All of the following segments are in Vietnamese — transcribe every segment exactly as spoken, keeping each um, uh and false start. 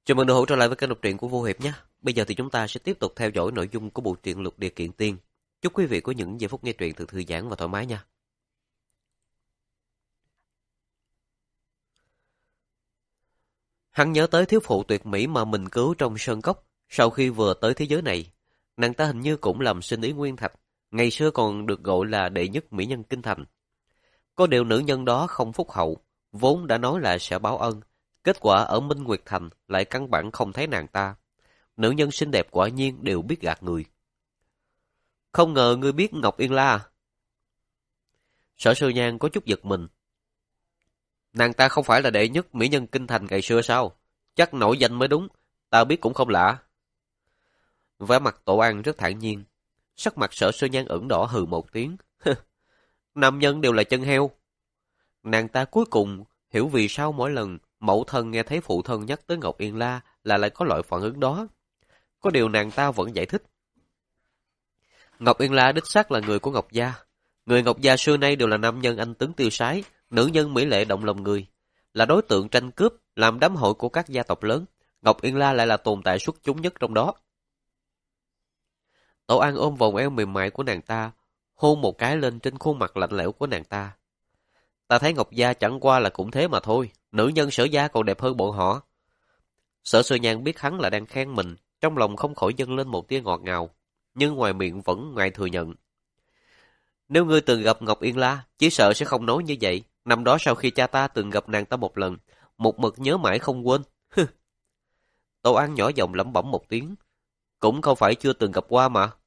Chào mừng được hỗ trợ lại với kênh đọc truyện của Vô Hiệp nhé. Bây giờ thì chúng ta sẽ tiếp tục theo dõi nội dung của bộ truyện Lục Địa Kiện Tiên. Chúc quý vị có những giây phút nghe truyện thật thư giãn và thoải mái nha. Hắn nhớ tới thiếu phụ tuyệt mỹ mà mình cứu trong sơn cốc. Sau khi vừa tới thế giới này, nàng ta hình như cũng làm sinh ý nguyên thạch. Ngày xưa còn được gọi là đệ nhất mỹ nhân kinh thành. Có điều nữ nhân đó không phúc hậu, vốn đã nói là sẽ báo ân. Kết quả ở Minh Nguyệt Thành lại căn bản không thấy nàng ta. Nữ nhân xinh đẹp quả nhiên đều biết gạt người. Không ngờ ngươi biết Ngọc Yên La à? Sở Sư Nhan có chút giật mình. Nàng ta không phải là đệ nhất mỹ nhân kinh thành ngày xưa sao? Chắc nổi danh mới đúng, ta biết cũng không lạ. Vẻ mặt Tổ An rất thản nhiên. Sắc mặt Sở Sư Nhan ửng đỏ hừ một tiếng. Nam nhân đều là chân heo. Nàng ta cuối cùng hiểu vì sao mỗi lần mẫu thân nghe thấy phụ thân nhắc tới Ngọc Yên La là lại có loại phản ứng đó. Có điều nàng ta vẫn giải thích. Ngọc Yên La đích xác là người của Ngọc Gia. Người Ngọc Gia xưa nay đều là nam nhân anh tuấn tiêu sái, nữ nhân mỹ lệ động lòng người. Là đối tượng tranh cướp, làm đám hội của các gia tộc lớn. Ngọc Yên La lại là tồn tại xuất chúng nhất trong đó. Tổ An ôm vòng eo mềm mại của nàng ta, hôn một cái lên trên khuôn mặt lạnh lẽo của nàng ta. Ta thấy Ngọc Gia chẳng qua là cũng thế mà thôi, nữ nhân Sở Gia còn đẹp hơn bọn họ. Sở Sư Nhan biết hắn là đang khen mình, trong lòng không khỏi dâng lên một tia ngọt ngào, nhưng ngoài miệng vẫn ngại thừa nhận. Nếu ngươi từng gặp Ngọc Yên La, chỉ sợ sẽ không nói như vậy. Năm đó sau khi cha ta từng gặp nàng ta một lần, một mực nhớ mãi không quên. Tô An nhỏ giọng lẩm bẩm một tiếng, cũng không phải chưa từng gặp qua mà.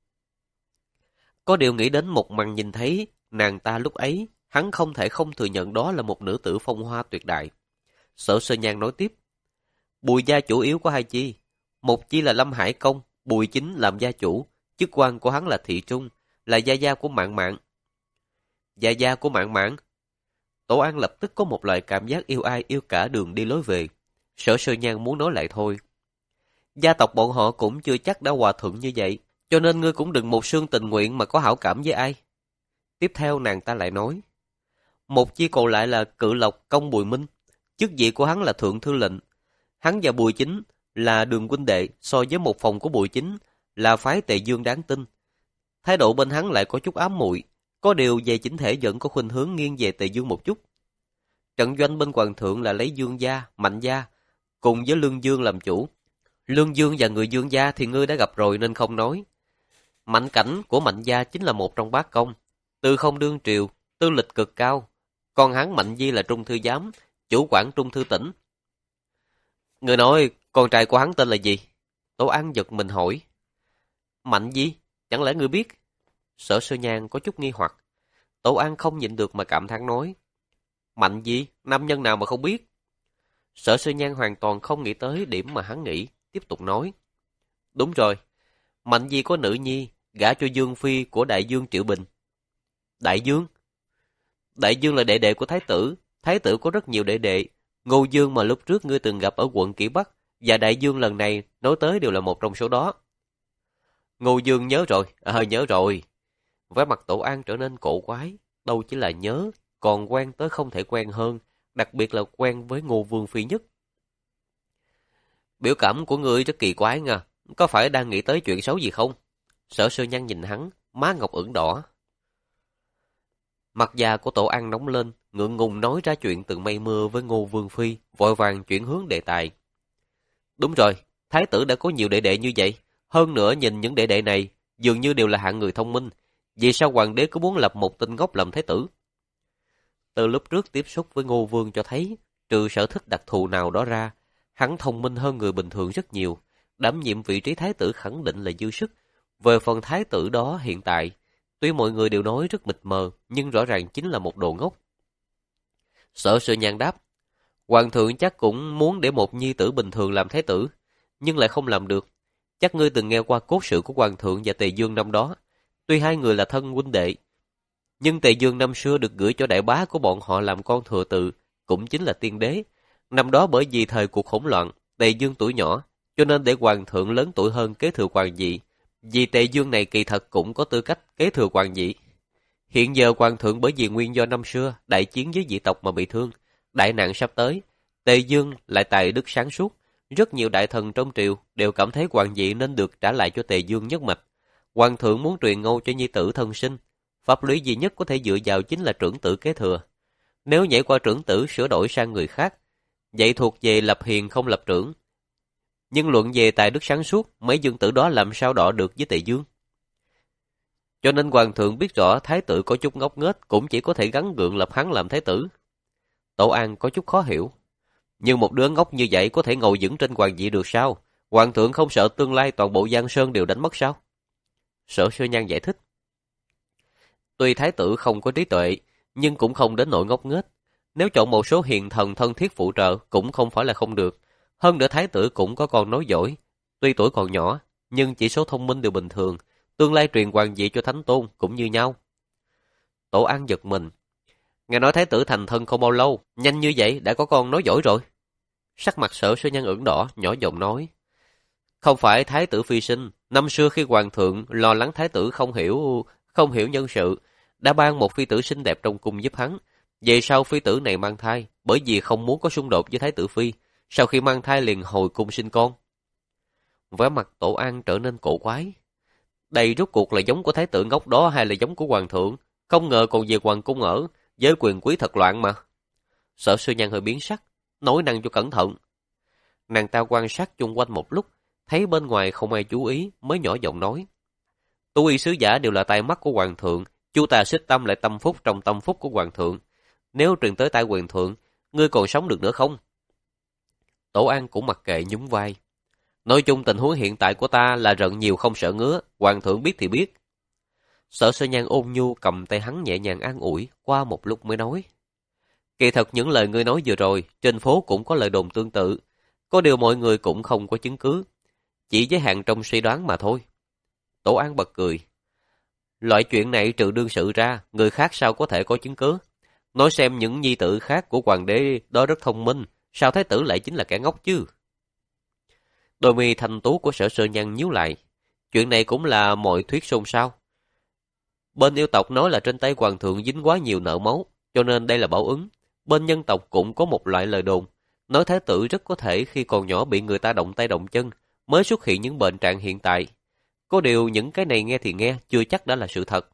Có điều nghĩ đến một màn nhìn thấy nàng ta lúc ấy, hắn không thể không thừa nhận đó là một nữ tử phong hoa tuyệt đại. Sở Sơ Nhan nói tiếp, Bùi gia chủ yếu có hai chi, một chi là Lâm Hải Công, Bùi Chính làm gia chủ, chức quan của hắn là thị trung, là gia gia của Mạn Mạn. Gia gia của Mạn Mạn? Tổ An lập tức có một loại cảm giác yêu ai yêu cả đường đi lối về. Sở Sơ Nhan muốn nói lại thôi. Gia tộc bọn họ cũng chưa chắc đã hòa thuận như vậy, cho nên ngươi cũng đừng một xương tình nguyện mà có hảo cảm với ai. Tiếp theo nàng ta lại nói, một chi còn lại là Cự Lộc Công Bùi Minh, chức vị của hắn là thượng thư lệnh. Hắn và Bùi Chính là đường huynh đệ, so với một phòng của Bùi Chính là phái Tề Dương đáng tin. Thái độ bên hắn lại có chút ám muội, có điều về chính thể vẫn có khuynh hướng nghiêng về Tề Dương một chút. Trận doanh bên hoàng thượng là lấy Dương gia, Mạnh gia, cùng với Lương Dương làm chủ. Lương Dương và người Dương gia thì ngươi đã gặp rồi nên không nói. Mạnh Cảnh của Mạnh gia chính là một trong bát công, tư không đương triều, tư lịch cực cao. Còn hắn Mạnh Di là trung thư giám, chủ quản trung thư tỉnh. Người nói con trai của hắn tên là gì? Tổ An giật mình hỏi. Mạnh Di, chẳng lẽ ngươi biết? Sở Sơ Nhan có chút nghi hoặc. Tổ An không nhịn được mà cảm thán nói. Mạnh Di, nam nhân nào mà không biết? Sở Sơ Nhan hoàn toàn không nghĩ tới điểm mà hắn nghĩ, tiếp tục nói. Đúng rồi, Mạnh Di có nữ nhi, gả cho Dương Phi của Đại Dương Triệu Bình. Đại Dương? Đại Dương là đệ đệ của Thái tử, Thái tử có rất nhiều đệ đệ. Ngô Dương mà lúc trước ngươi từng gặp ở quận Kỷ Bắc và Đại Dương lần này nói tới đều là một trong số đó. Ngô Dương nhớ rồi, ờ nhớ rồi. Vẻ mặt Tổ An trở nên cổ quái, đâu chỉ là nhớ, còn quen tới không thể quen hơn, đặc biệt là quen với Ngô Vương Phi nhất. Biểu cảm của ngươi rất kỳ quái nha, có phải đang nghĩ tới chuyện xấu gì không? Sở Sơ Nhan nhìn hắn, má ngọc ửng đỏ. Mặt già của Tổ An nóng lên, ngượng ngùng nói ra chuyện từng mây mưa với Ngô Vương Phi, vội vàng chuyển hướng đề tài. Đúng rồi, Thái tử đã có nhiều đệ đệ như vậy. Hơn nữa nhìn những đệ đệ này, dường như đều là hạng người thông minh. Vì sao hoàng đế cứ muốn lập một tên ngốc làm thái tử? Từ lúc trước tiếp xúc với Ngô Vương cho thấy, trừ sở thích đặc thù nào đó ra, hắn thông minh hơn người bình thường rất nhiều. Đảm nhiệm vị trí thái tử khẳng định là dư sức. Về phần thái tử đó hiện tại, tuy mọi người đều nói rất mịt mờ, nhưng rõ ràng chính là một đồ ngốc. Sở Sơ Nhan đáp, hoàng thượng chắc cũng muốn để một nhi tử bình thường làm thái tử, nhưng lại không làm được. Chắc ngươi từng nghe qua cốt sự của hoàng thượng và Tề Dương năm đó. Tuy hai người là thân huynh đệ, nhưng Tề Dương năm xưa được gửi cho đại bá của bọn họ làm con thừa tự, cũng chính là tiên đế. Năm đó bởi vì thời cuộc hỗn loạn, Tề Dương tuổi nhỏ, cho nên để hoàng thượng lớn tuổi hơn kế thừa hoàng vị. Vì Tề Dương này kỳ thật cũng có tư cách kế thừa hoàng vị. Hiện giờ hoàng thượng bởi vì nguyên do năm xưa đại chiến với dị tộc mà bị thương, đại nạn sắp tới, Tề Dương lại tài đức sáng suốt, Rất nhiều đại thần trong triều đều cảm thấy hoàng vị nên được trả lại cho Tề Dương nhất mạch. Hoàng thượng muốn truyền ngôi cho nhi tử thân sinh. Pháp lý duy nhất có thể dựa vào chính là trưởng tử kế thừa. Nếu nhảy qua trưởng tử sửa đổi sang người khác, vậy thuộc về lập hiền không lập trưởng. Nhưng luận về tài đức sáng suốt, mấy dương tử đó làm sao đọ được với Tề Dương. Cho nên hoàng thượng biết rõ thái tử có chút ngốc nghếch, cũng chỉ có thể gắng gượng lập hắn làm thái tử. Tổ An có chút khó hiểu. Nhưng một đứa ngốc như vậy có thể ngồi vững trên hoàng vị được sao? Hoàng thượng không sợ tương lai toàn bộ Giang Sơn đều đánh mất sao? Sở Sơ Nhan giải thích. Tuy thái tử không có trí tuệ, nhưng cũng không đến nỗi ngốc nghếch. Nếu chọn một số hiền thần thân thiết phụ trợ cũng không phải là không được. Hơn nữa thái tử cũng có con nối dõi. Tuy tuổi còn nhỏ, nhưng chỉ số thông minh đều bình thường. Tương lai truyền hoàng vị cho thánh tôn cũng như nhau. Tổ An giật mình. Nghe nói thái tử thành thân không bao lâu, nhanh như vậy đã có con nối dõi rồi. Sắc mặt Sở Sơ Nhan ửng đỏ, nhỏ giọng nói. Không phải thái tử phi sinh, năm xưa khi hoàng thượng lo lắng thái tử không hiểu không hiểu nhân sự, đã ban một phi tử xinh đẹp trong cung giúp hắn. Về sau phi tử này mang thai, bởi vì không muốn có xung đột với thái tử phi, sau khi mang thai liền hồi cung sinh con. Vẻ mặt Tổ An trở nên cổ quái. Đây rốt cuộc là giống của thái tử ngốc đó hay là giống của hoàng thượng? Không ngờ còn về hoàng cung ở, giới quyền quý thật loạn mà. Sở Sư Nhan hơi biến sắc, nói năng cho cẩn thận. Nàng ta quan sát chung quanh một lúc, thấy bên ngoài không ai chú ý, mới nhỏ giọng nói. Tu y sứ giả đều là tai mắt của hoàng thượng, chu tà xích tâm lại tâm phúc trong tâm phúc của hoàng thượng. Nếu truyền tới tai hoàng thượng, ngươi còn sống được nữa không? Tổ An cũng mặc kệ nhún vai. Nói chung tình huống hiện tại của ta là rận nhiều không sợ ngứa, hoàng thượng biết thì biết. Sở Sơ Nhan ôn nhu cầm tay hắn nhẹ nhàng an ủi, qua một lúc mới nói. Kỳ thật những lời ngươi nói vừa rồi, trên phố cũng có lời đồn tương tự. Có điều mọi người cũng không có chứng cứ. Chỉ giới hạn trong suy đoán mà thôi. Tổ An bật cười. Loại chuyện này trừ đương sự ra, người khác sao có thể có chứng cứ? Nói xem những nhi tử khác của hoàng đế đó rất thông minh, sao thái tử lại chính là kẻ ngốc chứ? Đôi mi thanh tú của Sở Sơ Nhan nhíu lại. Chuyện này cũng là mọi thuyết xôn xao. Bên yêu tộc nói là trên tay hoàng thượng dính quá nhiều nợ máu, cho nên đây là báo ứng. Bên nhân tộc cũng có một loại lời đồn, nói thái tử rất có thể khi còn nhỏ bị người ta động tay động chân, mới xuất hiện những bệnh trạng hiện tại. Có điều những cái này nghe thì nghe, chưa chắc đã là sự thật.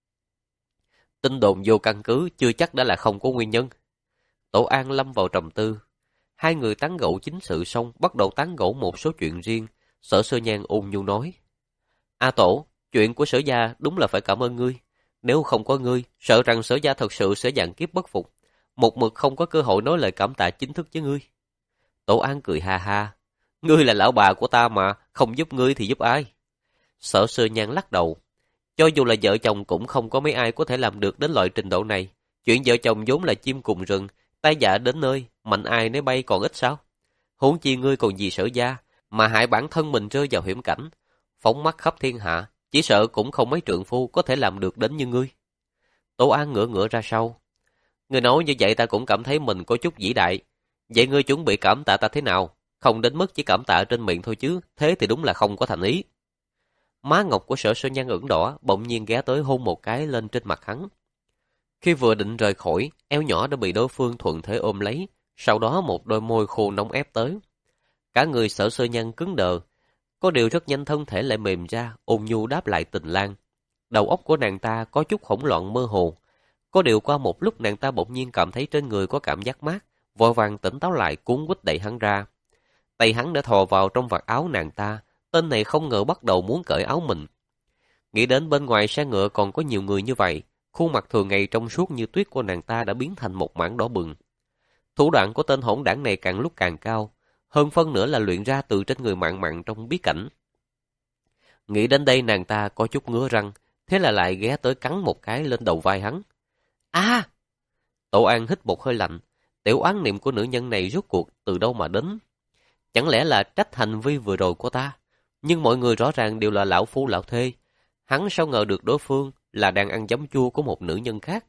Tin đồn vô căn cứ, chưa chắc đã là không có nguyên nhân. Tổ An lâm vào trầm tư. Hai người tán gẫu chính sự xong, bắt đầu tán gẫu một số chuyện riêng. Sở Sơ Nhan ôn nhu nói. A Tổ, chuyện của Sở gia đúng là phải cảm ơn ngươi. Nếu không có ngươi, sợ rằng Sở gia thật sự sẽ vạn kiếp bất phục. Một mực không có cơ hội nói lời cảm tạ chính thức với ngươi. Tổ An cười ha ha. Ngươi là lão bà của ta mà, không giúp ngươi thì giúp ai? Sở Sơ Nhan lắc đầu. Cho dù là vợ chồng cũng không có mấy ai có thể làm được đến loại trình độ này. Chuyện vợ chồng vốn là chim cùng rừng, tai dạ đến nơi, mạnh ai nấy bay còn ít sao? Huống chi ngươi còn gì Sở gia, mà hại bản thân mình rơi vào hiểm cảnh. Phóng mắt khắp thiên hạ, chỉ sợ cũng không mấy trượng phu có thể làm được đến như ngươi. Tổ An ngửa ngửa ra sau. Ngươi nói như vậy ta cũng cảm thấy mình có chút vĩ đại. Vậy ngươi chuẩn bị cảm tạ ta thế nào? Không đến mức chỉ cảm tạ trên miệng thôi chứ, thế thì đúng là không có thành ý. Má ngọc của Sở Sơ Nhan ửng đỏ, bỗng nhiên ghé tới hôn một cái lên trên mặt hắn. Khi vừa định rời khỏi, eo nhỏ đã bị đối phương thuận thế ôm lấy, sau đó một đôi môi khô nóng ép tới. Cả người Sở Sơ Nhan cứng đờ, có điều rất nhanh thân thể lại mềm ra, ôn nhu đáp lại tình lang. Đầu óc của nàng ta có chút hỗn loạn mơ hồ. Có điều qua một lúc nàng ta bỗng nhiên cảm thấy trên người có cảm giác mát, vội vàng tỉnh táo lại cuốn quýt đẩy hắn ra. Tay hắn đã thò vào trong vạt áo nàng ta, tên này không ngờ bắt đầu muốn cởi áo mình. Nghĩ đến bên ngoài xe ngựa còn có nhiều người như vậy, khuôn mặt thường ngày trong suốt như tuyết của nàng ta đã biến thành một mảng đỏ bừng. Thủ đoạn của tên hỗn đảng này càng lúc càng cao, hơn phân nữa là luyện ra từ trên người mặn mặn trong bí cảnh. Nghĩ đến đây nàng ta có chút ngứa răng, thế là lại ghé tới cắn một cái lên đầu vai hắn. A! Tổ An hít một hơi lạnh, tiểu oán niệm của nữ nhân này rốt cuộc từ đâu mà đến? Chẳng lẽ là trách hành vi vừa rồi của ta? Nhưng mọi người rõ ràng đều là lão phu lão thê. Hắn sao ngờ được đối phương là đang ăn giấm chua của một nữ nhân khác?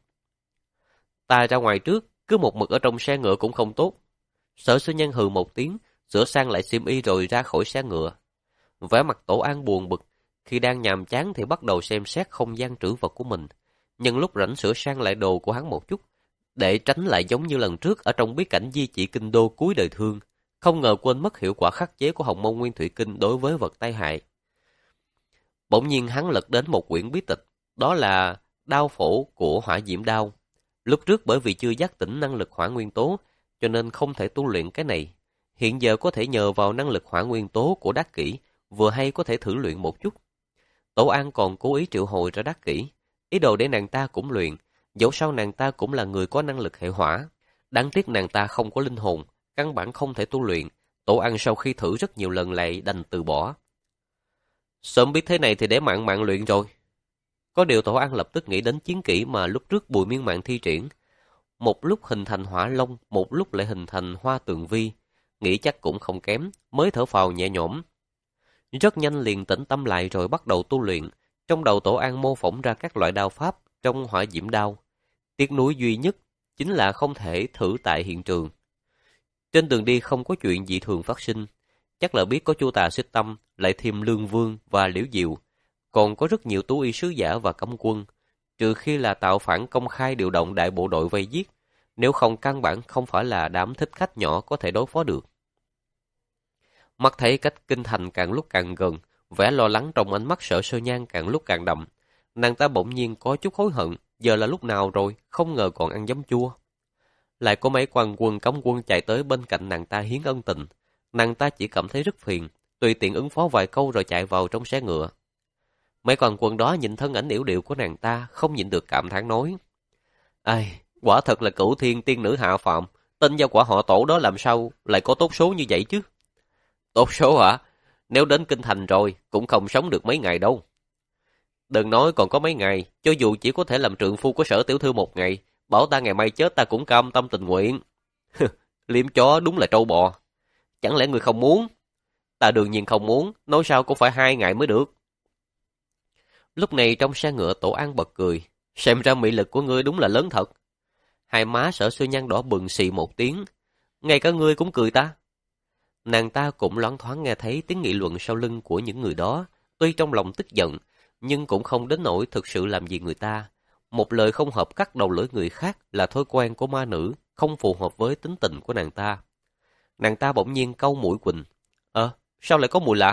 Ta ra ngoài trước, cứ một mực ở trong xe ngựa cũng không tốt. Sở Sơ Nhan hừ một tiếng, sửa sang lại xiêm y rồi ra khỏi xe ngựa. Vẻ mặt Tổ An buồn bực, khi đang nhàm chán thì bắt đầu xem xét không gian trữ vật của mình. Nhân lúc rảnh sửa sang lại đồ của hắn một chút, để tránh lại giống như lần trước ở trong bí cảnh di chỉ kinh đô cuối đời thương. không ngờ quên mất hiệu quả khắc chế của Hồng Mông Nguyên Thủy Kinh đối với vật tai hại. Bỗng nhiên hắn lật đến một quyển bí tịch, đó là Đao Phổ của Hỏa Diễm Đao. Lúc trước bởi vì chưa giác tỉnh năng lực hỏa nguyên tố, cho nên không thể tu luyện cái này. Hiện giờ có thể nhờ vào năng lực hỏa nguyên tố của Đắc Kỷ, vừa hay có thể thử luyện một chút. Tổ An còn cố ý triệu hồi ra Đắc Kỷ, ý đồ để nàng ta cũng luyện, dẫu sao nàng ta cũng là người có năng lực hệ hỏa. Đáng tiếc nàng ta không có linh hồn, căn bản không thể tu luyện. Tổ An sau khi thử rất nhiều lần lại đành từ bỏ. Sớm biết thế này thì để Mạn Mạn luyện rồi. Có điều Tổ An lập tức nghĩ đến chiến kỹ mà lúc trước Bùi Miên Mạn thi triển. Một lúc hình thành hỏa long, một lúc lại hình thành hoa tường vi. Nghĩ chắc cũng không kém, mới thở phào nhẹ nhõm. Rất nhanh liền tĩnh tâm lại rồi bắt đầu tu luyện. Trong đầu Tổ An mô phỏng ra các loại đao pháp trong Hỏa Diễm Đao. Tiếc nuối duy nhất chính là không thể thử tại hiện trường. Trên đường đi không có chuyện dị thường phát sinh. Chắc là biết có Chu Tà Xích Tâm, lại thêm Lương Vương và Liễu Diệu. Còn có rất nhiều tú y sứ giả và cấm quân. Trừ khi là tạo phản công khai điều động đại bộ đội vây giết. Nếu không căn bản không phải là đám thích khách nhỏ có thể đối phó được. Mắt thấy cách kinh thành càng lúc càng gần, vẻ lo lắng trong ánh mắt Sở Sơ Nhan càng lúc càng đậm. Nàng ta bỗng nhiên có chút hối hận, giờ là lúc nào rồi, không ngờ còn ăn giấm chua. Lại có mấy quan quân cấm quân chạy tới bên cạnh nàng ta hiến ân tình. Nàng ta chỉ cảm thấy rất phiền, tùy tiện ứng phó vài câu rồi chạy vào trong xe ngựa. Mấy quan quân đó nhìn thân ảnh yểu điệu của nàng ta, không nhịn được cảm thán nói: Ai, quả thật là cửu thiên tiên nữ hạ phàm, tên gia quả họ Tổ đó làm sao lại có tốt số như vậy chứ? Tốt số hả? Nếu đến kinh thành rồi, cũng không sống được mấy ngày đâu. Đừng nói còn có mấy ngày, cho dù chỉ có thể làm trượng phu của Sở tiểu thư một ngày, bảo ta ngày mai chết ta cũng cam tâm tình nguyện. Liếm chó đúng là trâu bò. Chẳng lẽ người không muốn? Ta đương nhiên không muốn, nói sao cũng phải hai ngày mới được. Lúc này trong xe ngựa Tổ An bật cười. Xem ra mị lực của ngươi đúng là lớn thật. Hai má Sở Sư Nhan đỏ bừng xì một tiếng. Ngay cả ngươi cũng cười ta. Nàng ta cũng loáng thoáng nghe thấy tiếng nghị luận sau lưng của những người đó. Tuy trong lòng tức giận, nhưng cũng không đến nỗi thực sự làm gì người ta. Một lời không hợp cắt đầu lưỡi người khác là thói quen của ma nữ, không phù hợp với tính tình của nàng ta. Nàng ta bỗng nhiên cau mũi quỳnh. Ờ, sao lại có mùi lạ?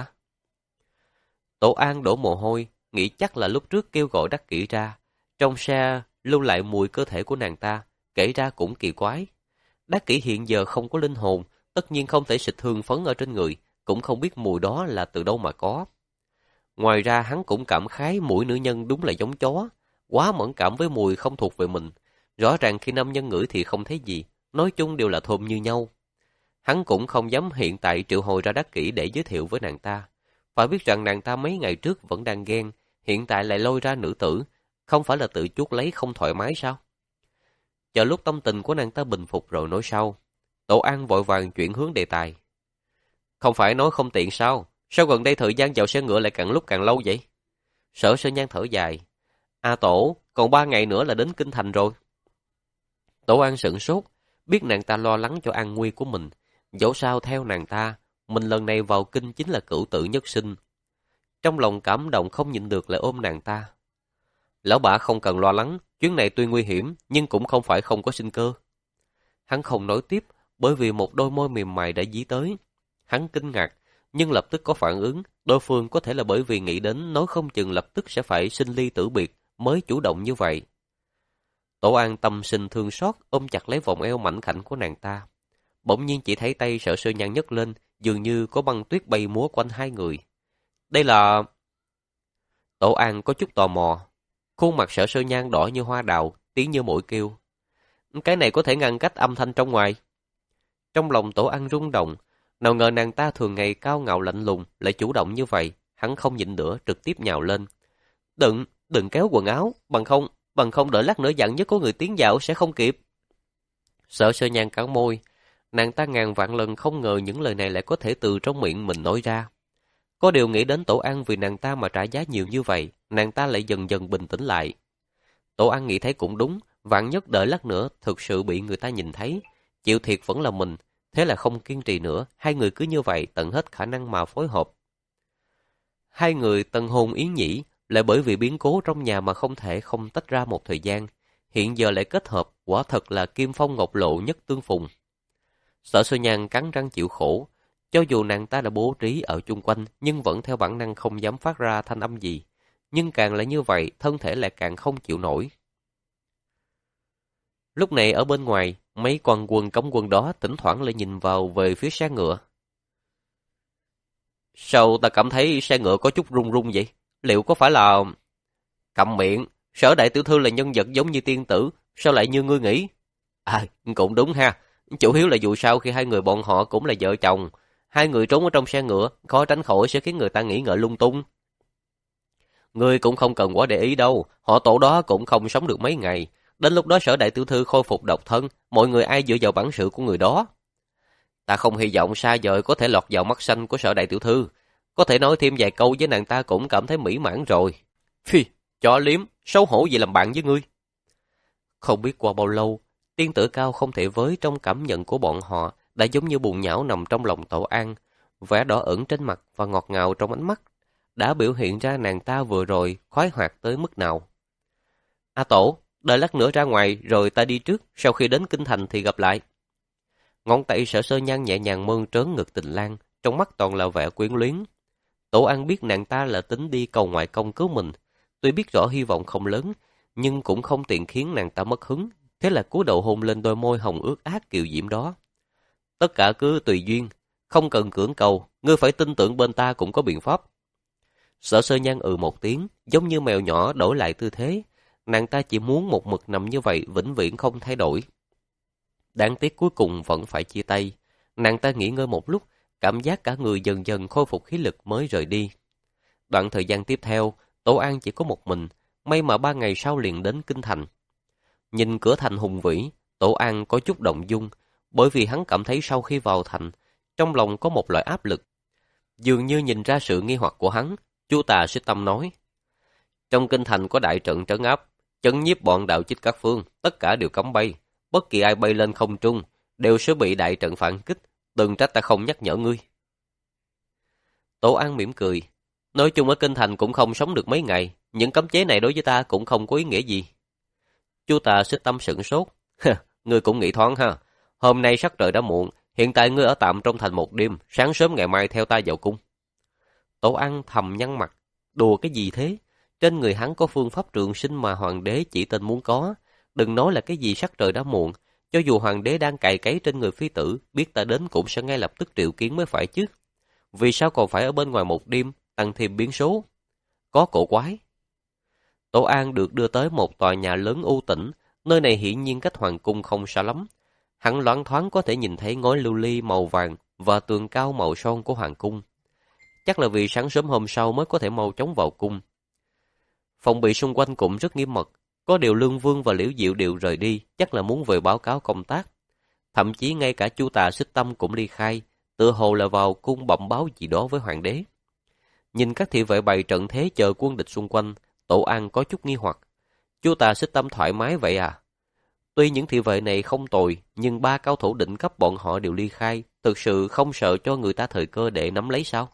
Tổ An đổ mồ hôi, nghĩ chắc là lúc trước kêu gọi Đắc Kỷ ra. Trong xe lưu lại mùi cơ thể của nàng ta, kể ra cũng kỳ quái. Đắc Kỷ hiện giờ không có linh hồn, tất nhiên không thể xịt hương phấn ở trên người, cũng không biết mùi đó là từ đâu mà có. Ngoài ra hắn cũng cảm khái mũi nữ nhân đúng là giống chó, quá mẫn cảm với mùi không thuộc về mình. Rõ ràng khi nam nhân ngửi thì không thấy gì, nói chung đều là thơm như nhau. Hắn cũng không dám hiện tại triệu hồi ra Đắc Kỷ để giới thiệu với nàng ta. Phải biết rằng nàng ta mấy ngày trước vẫn đang ghen, hiện tại lại lôi ra nữ tử, không phải là tự chuốc lấy không thoải mái sao? Chờ lúc tâm tình của nàng ta bình phục rồi nói sau. Tổ An vội vàng chuyển hướng đề tài. Không phải nói không tiện sao? Sao gần đây thời gian vào xe ngựa lại càng lúc càng lâu vậy? Sở Sơ Nhan thở dài. A Tổ, còn ba ngày nữa là đến kinh thành rồi. Tổ An sửng sốt, biết nàng ta lo lắng cho an nguy của mình. Dẫu sao theo nàng ta, mình lần này vào kinh chính là cửu tử nhất sinh. Trong lòng cảm động không nhịn được lại ôm nàng ta. Lão bả không cần lo lắng, chuyến này tuy nguy hiểm, nhưng cũng không phải không có sinh cơ. Hắn không nói tiếp, bởi vì một đôi môi mềm mại đã dí tới. Hắn kinh ngạc, nhưng lập tức có phản ứng, đối phương có thể là bởi vì nghĩ đến nói không chừng lập tức sẽ phải sinh ly tử biệt, mới chủ động như vậy. Tổ An tâm sinh thương xót, ôm chặt lấy vòng eo mảnh khảnh của nàng ta. Bỗng nhiên chỉ thấy tay Sở Sơ Nhan nhấc lên, dường như có băng tuyết bay múa quanh hai người. Đây là... Tổ An có chút tò mò. Khuôn mặt Sở Sơ Nhan đỏ như hoa đào, tiếng như mũi kêu. Cái này có thể ngăn cách âm thanh trong ngoài. Trong lòng Tổ An rung động, nào ngờ nàng ta thường ngày cao ngạo lạnh lùng, lại chủ động như vậy, hắn không nhịn nữa trực tiếp nhào lên. Đừng, đừng kéo quần áo, bằng không, bằng không đợi lát nữa dặn nhất có người tiến vào sẽ không kịp. Sở Sơ Nhan cắn môi, nàng ta ngàn vạn lần không ngờ những lời này lại có thể từ trong miệng mình nói ra. Có điều nghĩ đến Tổ An vì nàng ta mà trả giá nhiều như vậy, nàng ta lại dần dần bình tĩnh lại. Tổ An nghĩ thấy cũng đúng, vạn nhất đợi lát nữa thực sự bị người ta nhìn thấy, chịu thiệt vẫn là mình, thế là không kiên trì nữa, hai người cứ như vậy tận hết khả năng mà phối hợp. Hai người tân hôn yến nhĩ, lại bởi vì biến cố trong nhà mà không thể không tách ra một thời gian, hiện giờ lại kết hợp, quả thật là kim phong ngọc lộ nhất tương phùng. Sở Sơ Nhan cắn răng chịu khổ. Cho dù nàng ta đã bố trí ở chung quanh, nhưng vẫn theo bản năng không dám phát ra thanh âm gì. Nhưng càng là như vậy, thân thể lại càng không chịu nổi. Lúc này ở bên ngoài, mấy quan quân cấm quân đó thỉnh thoảng lại nhìn vào về phía xe ngựa. Sao ta cảm thấy xe ngựa có chút rung rung vậy? Liệu có phải là... Câm miệng, Sở đại tiểu thư là nhân vật giống như tiên tử, sao lại như ngươi nghĩ? À, cũng đúng ha. Chủ yếu là dù sao khi hai người bọn họ cũng là vợ chồng, hai người trốn ở trong xe ngựa, khó tránh khỏi sẽ khiến người ta nghĩ ngợi lung tung. Ngươi cũng không cần quá để ý đâu, họ tổ đó cũng không sống được mấy ngày. Đến lúc đó Sở đại tiểu thư khôi phục độc thân, mọi người ai dựa vào bản sự của người đó. Ta không hy vọng xa vời có thể lọt vào mắt xanh của Sở đại tiểu thư. Có thể nói thêm vài câu với nàng ta cũng cảm thấy mỹ mãn rồi. Phi, chó liếm, xấu hổ gì làm bạn với ngươi. Không biết qua bao lâu, tiên tử cao không thể với trong cảm nhận của bọn họ đã giống như bùn nhão nằm trong lòng Tổ An. Vẻ đỏ ửng trên mặt và ngọt ngào trong ánh mắt đã biểu hiện ra nàng ta vừa rồi khoái hoạt tới mức nào. A Tổ, đợi lát nữa ra ngoài rồi ta đi trước, sau khi đến kinh thành thì gặp lại. Ngón tay Sở Sơ Nhan nhẹ nhàng mơn trớn ngực Tình Lang, trong mắt toàn là vẻ quyến luyến. Tổ An biết nàng ta là tính đi cầu ngoại công cứu mình, tuy biết rõ hy vọng không lớn, nhưng cũng không tiện khiến nàng ta mất hứng, thế là cúi đầu hôn lên đôi môi hồng ướt át kiều diễm đó. Tất cả cứ tùy duyên, không cần cưỡng cầu, ngươi phải tin tưởng bên ta cũng có biện pháp. Sở Sơ Nhan ừ một tiếng, giống như mèo nhỏ đổi lại tư thế, nàng ta chỉ muốn một mực nằm như vậy vĩnh viễn không thay đổi. Đáng tiếc cuối cùng vẫn phải chia tay, nàng ta nghỉ ngơi một lúc, cảm giác cả người dần dần khôi phục khí lực mới rời đi. Đoạn thời gian tiếp theo, Tổ An chỉ có một mình, may mà ba ngày sau liền đến kinh thành. Nhìn cửa thành hùng vĩ, Tổ An có chút động dung, bởi vì hắn cảm thấy sau khi vào thành, trong lòng có một loại áp lực. Dường như nhìn ra sự nghi hoặc của hắn, Chu Tà Xích Tâm nói: trong kinh thành có đại trận trấn áp, chấn nhiếp bọn đạo chích các phương, tất cả đều cấm bay, bất kỳ ai bay lên không trung đều sẽ bị đại trận phản kích, đừng trách ta không nhắc nhở ngươi. Tổ An mỉm cười, nói chung ở kinh thành cũng không sống được mấy ngày, những cấm chế này đối với ta cũng không có ý nghĩa gì. Chu Tà Xích Tâm sửng sốt, ngươi cũng nghĩ thoáng ha. Hôm nay sắc trời đã muộn, hiện tại ngươi ở tạm trong thành một đêm, sáng sớm ngày mai theo ta vào cung. Tổ An thầm nhăn mặt, đùa cái gì thế? Trên người hắn có phương pháp trường sinh mà hoàng đế chỉ tên muốn có, đừng nói là cái gì sắc trời đã muộn, cho dù hoàng đế đang cày cấy trên người phi tử, biết ta đến cũng sẽ ngay lập tức triệu kiến mới phải chứ. Vì sao còn phải ở bên ngoài một đêm, tăng thêm biến số? Có cổ quái. Tổ An được đưa tới một tòa nhà lớn u tĩnh, nơi này hiển nhiên cách hoàng cung không xa lắm. Hắn loáng thoáng có thể nhìn thấy ngói lưu ly màu vàng và tường cao màu son của hoàng cung. Chắc là vì sáng sớm hôm sau mới có thể mau chóng vào cung. Phòng bị xung quanh cũng rất nghiêm mật, có điều Lương Vương và Liễu Diệu đều rời đi, chắc là muốn về báo cáo công tác. Thậm chí ngay cả Chu Tà Xích Tâm cũng ly khai, tựa hồ là vào cung bẩm báo gì đó với hoàng đế. Nhìn các thị vệ bày trận thế chờ quân địch xung quanh, Tổ An có chút nghi hoặc. Chu Tà Xích Tâm thoải mái vậy à? Tuy những thị vệ này không tồi, nhưng ba cao thủ đỉnh cấp bọn họ đều ly khai, thực sự không sợ cho người ta thời cơ để nắm lấy sao?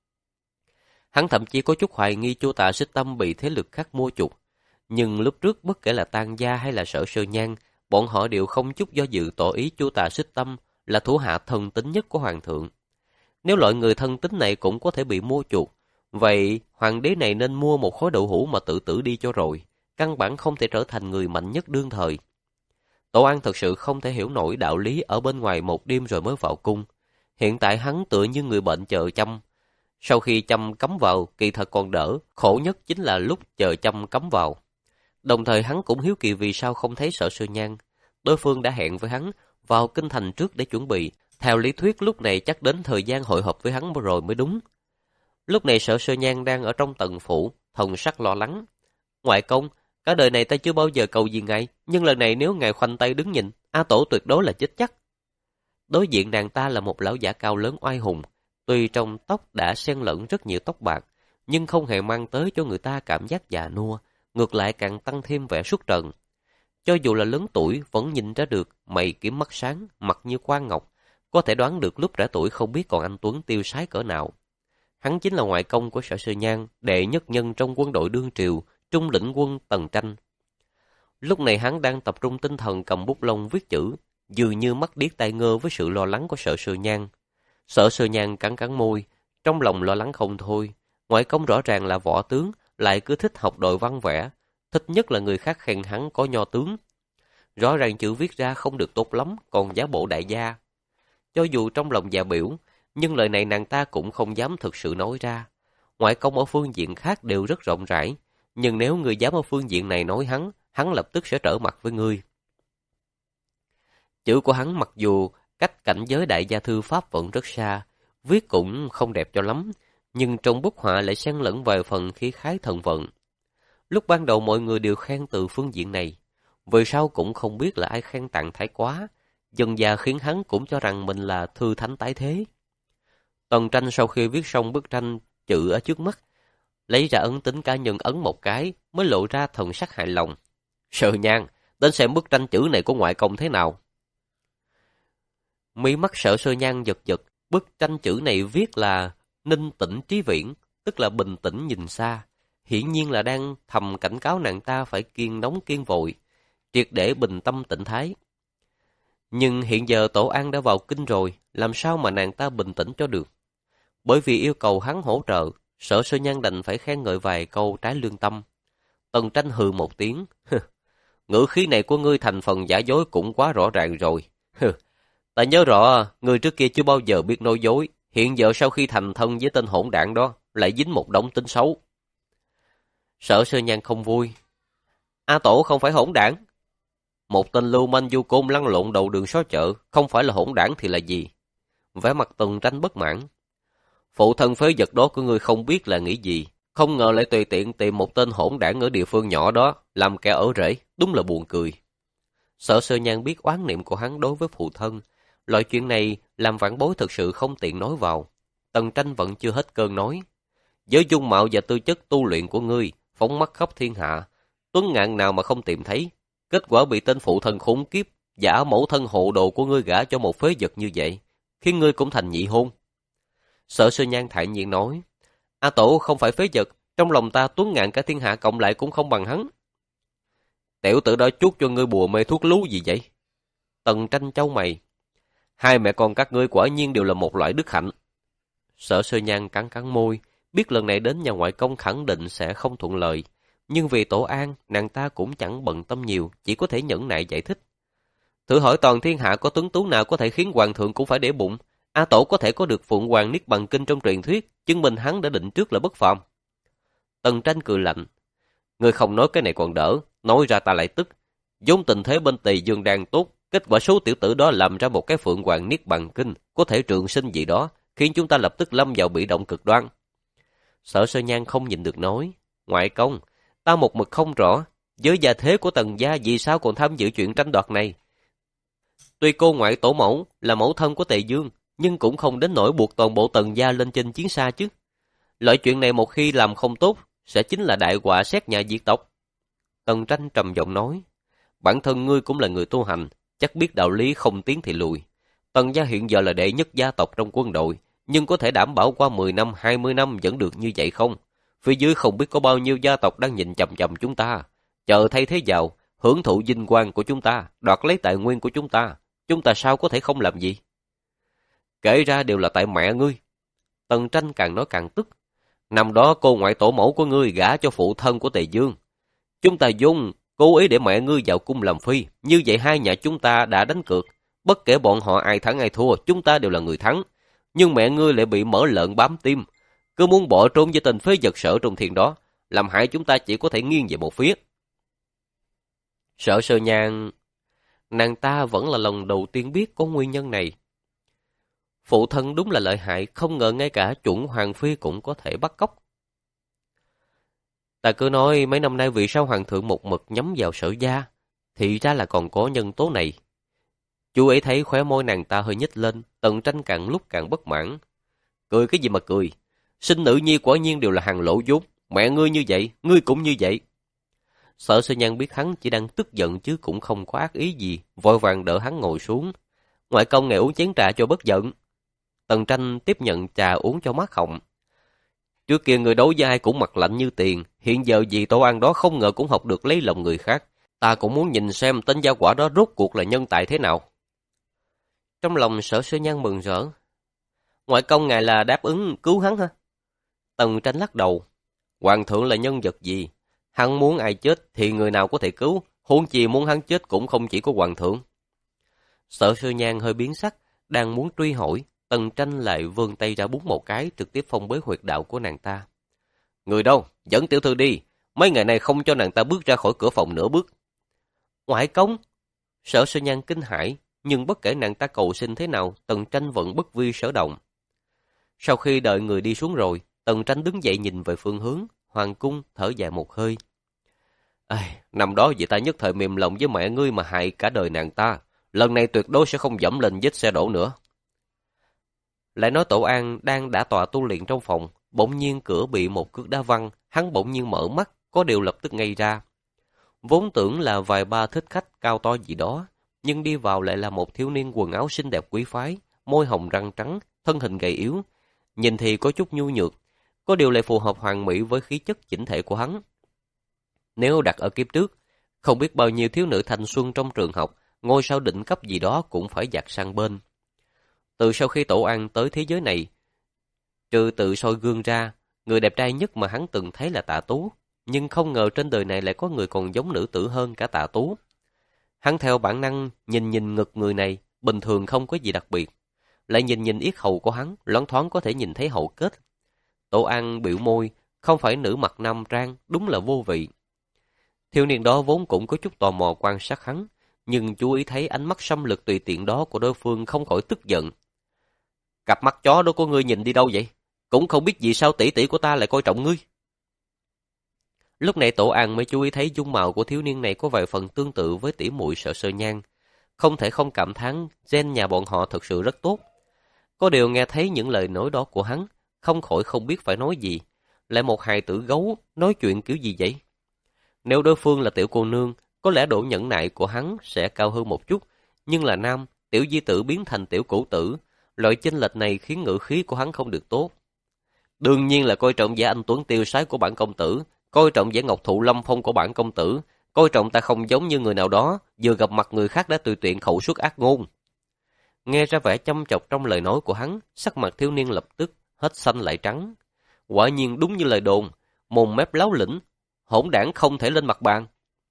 Hắn thậm chí có chút hoài nghi Chu Tà Xích Tâm bị thế lực khác mua chuộc. Nhưng lúc trước bất kể là Tang Gia hay là Sở Sơ Nhan, bọn họ đều không chút do dự tỏ ý Chu Tà Xích Tâm là thủ hạ thân tín nhất của hoàng thượng. Nếu loại người thân tín này cũng có thể bị mua chuộc, vậy hoàng đế này nên mua một khối đậu hũ mà tự tử đi cho rồi, căn bản không thể trở thành người mạnh nhất đương thời. Tổ An thật sự không thể hiểu nổi đạo lý ở bên ngoài một đêm rồi mới vào cung. Hiện tại hắn tựa như người bệnh chờ châm. Sau khi châm cắm vào, kỳ thật còn đỡ, khổ nhất chính là lúc chờ châm cắm vào. Đồng thời hắn cũng hiếu kỳ vì sao không thấy Sở Sơ Nhan. Đối phương đã hẹn với hắn vào kinh thành trước để chuẩn bị. Theo lý thuyết lúc này chắc đến thời gian hội họp với hắn rồi mới đúng. Lúc này Sở Sơ Nhan đang ở trong tần phủ, thần sắc lo lắng. Ngoại công, cả đời này ta chưa bao giờ cầu gì ngài, nhưng lần này nếu ngài khoanh tay đứng nhìn, A Tổ tuyệt đối là chết chắc. Đối diện nàng ta là một lão giả cao lớn oai hùng, tuy trong tóc đã xen lẫn rất nhiều tóc bạc, nhưng không hề mang tới cho người ta cảm giác già nua, ngược lại càng tăng thêm vẻ xuất trần. Cho dù là lớn tuổi vẫn nhìn ra được mày kiếm mắt sáng, mặt như quan ngọc, có thể đoán được lúc trẻ tuổi không biết còn anh tuấn tiêu sái cỡ nào. Hắn chính là ngoại công của Sở Sơ Nhan, đệ nhất nhân trong quân đội đương triều, trung lĩnh quân Tần Tranh. Lúc này hắn đang tập trung tinh thần cầm bút lông viết chữ, dường như mắt điếc tai ngơ với sự lo lắng của Sở Sơ Nhan. Sở Sơ Nhan cắn cắn môi, trong lòng lo lắng không thôi. Ngoại công rõ ràng là võ tướng, lại cứ thích học đội văn vẽ, thích nhất là người khác khen hắn có nho tướng. Rõ ràng chữ viết ra không được tốt lắm, còn giả bộ đại gia. Cho dù trong lòng dạ biểu, nhưng lời này nàng ta cũng không dám thực sự nói ra. Ngoại công ở phương diện khác đều rất rộng rãi, nhưng nếu người dám ở phương diện này nói hắn, hắn lập tức sẽ trở mặt với ngươi. Chữ của hắn mặc dù cách cảnh giới đại gia thư pháp vẫn rất xa, viết cũng không đẹp cho lắm, nhưng trong bút họa lại xen lẫn vài phần khí khái thần vận. Lúc ban đầu mọi người đều khen từ phương diện này, về sau cũng không biết là ai khen tặng thái quá, dần dà khiến hắn cũng cho rằng mình là thư thánh tái thế. Tần Tranh sau khi viết xong bức tranh chữ ở trước mắt, lấy ra ấn tính cá nhân ấn một cái, mới lộ ra thần sắc hài lòng. Sơ Nhan, đến xem bức tranh chữ này của ngoại công thế nào. Mí mắt Sở Sơ Nhan giật giật, bức tranh chữ này viết là ninh tĩnh trí viễn, tức là bình tĩnh nhìn xa. Hiển nhiên là đang thầm cảnh cáo nàng ta phải kiên nóng kiên vội, triệt để bình tâm tĩnh thái. Nhưng hiện giờ Tổ An đã vào kinh rồi, làm sao mà nàng ta bình tĩnh cho được? Bởi vì yêu cầu hắn hỗ trợ, Sở Sơ Nhan đành phải khen ngợi vài câu trái lương tâm. Tần Tranh hừ một tiếng, ngữ khí này của ngươi thành phần giả dối cũng quá rõ ràng rồi. Ta nhớ rõ, ngươi trước kia chưa bao giờ biết nói dối, hiện giờ sau khi thành thân với tên hỗn đảng đó, lại dính một đống tính xấu. Sở Sơ Nhan không vui. A Tổ không phải hỗn đảng. Một tên lưu manh du côn lăn lộn đầu đường xó chợ, không phải là hỗn đảng thì là gì? Vẻ mặt Tần Tranh bất mãn. Phụ thân phế vật đó của ngươi không biết là nghĩ gì, không ngờ lại tùy tiện tìm một tên hỗn đảng ở địa phương nhỏ đó, làm kẻ ở rễ, đúng là buồn cười. Sở Sơ Nhan biết oán niệm của hắn đối với phụ thân, loại chuyện này làm vãn bối thực sự không tiện nói vào. Tần Tranh vẫn chưa hết cơn nói. Với dung mạo và tư chất tu luyện của ngươi, phóng mắt khắp thiên hạ, tuấn ngạn nào mà không tìm thấy. Kết quả bị tên phụ thân khốn kiếp, giả mẫu thân hộ đồ của ngươi gả cho một phế vật như vậy, khiến ngươi cũng thành nhị hôn. Sở Sơ Nhan thản nhiên nói, A Tổ không phải phế vật, trong lòng ta tuấn ngạn cả thiên hạ cộng lại cũng không bằng hắn. Tiểu tử đó chuốt cho ngươi bùa mê thuốc lú gì vậy? Tần Tranh chau mày. Hai mẹ con các ngươi quả nhiên đều là một loại đức hạnh. Sở Sơ Nhan cắn cắn môi, biết lần này đến nhà ngoại công khẳng định sẽ không thuận lợi. Nhưng vì Tổ An, nàng ta cũng chẳng bận tâm nhiều, chỉ có thể nhẫn nại giải thích. Thử hỏi toàn thiên hạ có tuấn tú nào có thể khiến hoàng thượng cũng phải để bụng. A Tổ có thể có được Phượng Hoàng Niết Bàn Kinh trong truyền thuyết, chứng minh hắn đã định trước là bất phàm. Tần Tranh cười lạnh. Ngươi không nói cái này còn đỡ, nói ra ta lại tức. Vốn tình thế bên Tỳ Dương đang tốt, kết quả số tiểu tử đó làm ra một cái Phượng Hoàng Niết Bàn Kinh, có thể trường sinh gì đó, khiến chúng ta lập tức lâm vào bị động cực đoan. Sở Sơ Nhan không nhìn được nói, ngoại công, ta một mực không rõ, với gia thế của Tần gia vì sao còn tham dự chuyện tranh đoạt này. Tuy cô ngoại tổ mẫu là mẫu thân của Tề Dương, nhưng cũng không đến nỗi buộc toàn bộ Tần gia lên trên chiến xa chứ. Loại chuyện này một khi làm không tốt, sẽ chính là đại họa xét nhà diệt tộc. Tần Tranh trầm giọng nói, bản thân ngươi cũng là người tu hành, chắc biết đạo lý không tiến thì lùi. Tần gia hiện giờ là đệ nhất gia tộc trong quân đội, nhưng có thể đảm bảo qua mười năm, hai mươi năm vẫn được như vậy không? Phía dưới không biết có bao nhiêu gia tộc đang nhìn chằm chằm chúng ta, chờ thay thế giàu, hưởng thụ vinh quang của chúng ta, đoạt lấy tài nguyên của chúng ta. Chúng ta sao có thể không làm gì? Kể ra đều là tại mẹ ngươi. Tần Tranh càng nói càng tức. Năm đó cô ngoại tổ mẫu của ngươi gả cho phụ thân của Tề Dương. Chúng ta dùng cố ý để mẹ ngươi vào cung làm phi. Như vậy hai nhà chúng ta đã đánh cược. Bất kể bọn họ ai thắng ai thua, chúng ta đều là người thắng. Nhưng mẹ ngươi lại bị mỡ lợn bám tim, cứ muốn bỏ trốn với tên phế vật Sở Trung Thiên đó, làm hại chúng ta chỉ có thể nghiêng về một phía. Sở Sơ Nhan, nàng ta vẫn là lần đầu tiên biết có nguyên nhân này. Phụ thân đúng là lợi hại, không ngờ ngay cả chuẩn hoàng phi cũng có thể bắt cóc. Ta cứ nói mấy năm nay vì sao hoàng thượng một mực nhắm vào Sở gia, thì ra là còn có nhân tố này. Chú ấy thấy khóe môi nàng ta hơi nhếch lên, Tần Tranh càng lúc càng bất mãn. Cười cái gì mà cười? Sinh nữ nhi quả nhiên đều là hàng lỗ vốn. Mẹ ngươi như vậy, ngươi cũng như vậy. Sở Sơ Nhan biết hắn chỉ đang tức giận chứ cũng không có ác ý gì, vội vàng đỡ hắn ngồi xuống. Ngoại công ngài uống chén trà cho bớt giận. Tần Tranh tiếp nhận trà uống cho mát họng. Trước kia người đấu với ai cũng mặt lạnh như tiền, hiện giờ vì Tổ An đó không ngờ cũng học được lấy lòng người khác. Ta cũng muốn nhìn xem tên gia quả đó rốt cuộc là nhân tài thế nào. Trong lòng Sở Sư Nhan mừng rỡ. Ngoại công ngài là đáp ứng cứu hắn hả? Tần Tranh lắc đầu. Hoàng thượng là nhân vật gì? Hắn muốn ai chết thì người nào có thể cứu, huống chi muốn hắn chết cũng không chỉ có hoàng thượng. Sở Sư Nhan hơi biến sắc, đang muốn truy hỏi, Tần Tranh lại vươn tay ra búng một cái, trực tiếp phong bế huyệt đạo của nàng ta. Người đâu? Dẫn tiểu thư đi. Mấy ngày này không cho nàng ta bước ra khỏi cửa phòng nửa bước. Ngoại công! Sở Sư Nhan kinh hãi, nhưng bất kể nàng ta cầu xin thế nào, Tần Tranh vẫn bất vi sở động. Sau khi đợi người đi xuống rồi, Tần Tranh đứng dậy nhìn về phương hướng, hoàng cung thở dài một hơi. Ai, năm đó vì ta nhất thời mềm lòng với mẹ ngươi mà hại cả đời nàng ta, lần này tuyệt đối sẽ không dẫm lên vết xe đổ nữa. Lại nói Tổ An đang đã tọa tu luyện trong phòng, bỗng nhiên cửa bị một cước đá văng, hắn bỗng nhiên mở mắt, có điều lập tức ngây ra. Vốn tưởng là vài ba thích khách cao to gì đó, nhưng đi vào lại là một thiếu niên quần áo xinh đẹp quý phái, môi hồng răng trắng, thân hình gầy yếu, nhìn thì có chút nhu nhược, có điều lại phù hợp hoàn mỹ với khí chất chỉnh thể của hắn. Nếu đặt ở kiếp trước, không biết bao nhiêu thiếu nữ thanh xuân trong trường học, ngôi sao đỉnh cấp gì đó cũng phải giặt sang bên. Từ sau khi Tổ An tới thế giới này, trừ tự soi gương ra, người đẹp trai nhất mà hắn từng thấy là Tạ Tú, nhưng không ngờ trên đời này lại có người còn giống nữ tử hơn cả Tạ Tú. Hắn theo bản năng nhìn nhìn ngực người này, bình thường không có gì đặc biệt, lại nhìn nhìn yết hầu của hắn, loáng thoáng có thể nhìn thấy hậu kết. Tổ An biểu môi, không phải nữ mặc nam trang, đúng là vô vị. Thiếu niên đó vốn cũng có chút tò mò quan sát hắn, nhưng chú ý thấy ánh mắt xâm lược tùy tiện đó của đối phương không khỏi tức giận. Cặp mắt chó đó của ngươi nhìn đi đâu vậy? Cũng không biết vì sao tỷ tỷ của ta lại coi trọng ngươi. Lúc này Tổ An mới chú ý thấy dung mạo của thiếu niên này có vài phần tương tự với tỷ muội Sở Sơ Nhan. Không thể không cảm thán gen nhà bọn họ thực sự rất tốt. Có điều nghe thấy những lời nói đó của hắn, không khỏi không biết phải nói gì. Lại một hài tử gấu, nói chuyện kiểu gì vậy? Nếu đối phương là tiểu cô nương, có lẽ độ nhẫn nại của hắn sẽ cao hơn một chút. Nhưng là nam, tiểu di tử biến thành tiểu cửu tử. Loại chênh lệch này khiến ngữ khí của hắn không được tốt. Đương nhiên là coi trọng vẻ anh tuấn tiêu sái của bản công tử, coi trọng vẻ ngọc thụ lâm phong của bản công tử, coi trọng ta không giống như người nào đó, vừa gặp mặt người khác đã tùy tiện khẩu suất ác ngôn. Nghe ra vẻ chăm chọc trong lời nói của hắn, sắc mặt thiếu niên lập tức hết xanh lại trắng. Quả nhiên đúng như lời đồn, mồm mép láo lĩnh, hỗn đảng không thể lên mặt bàn.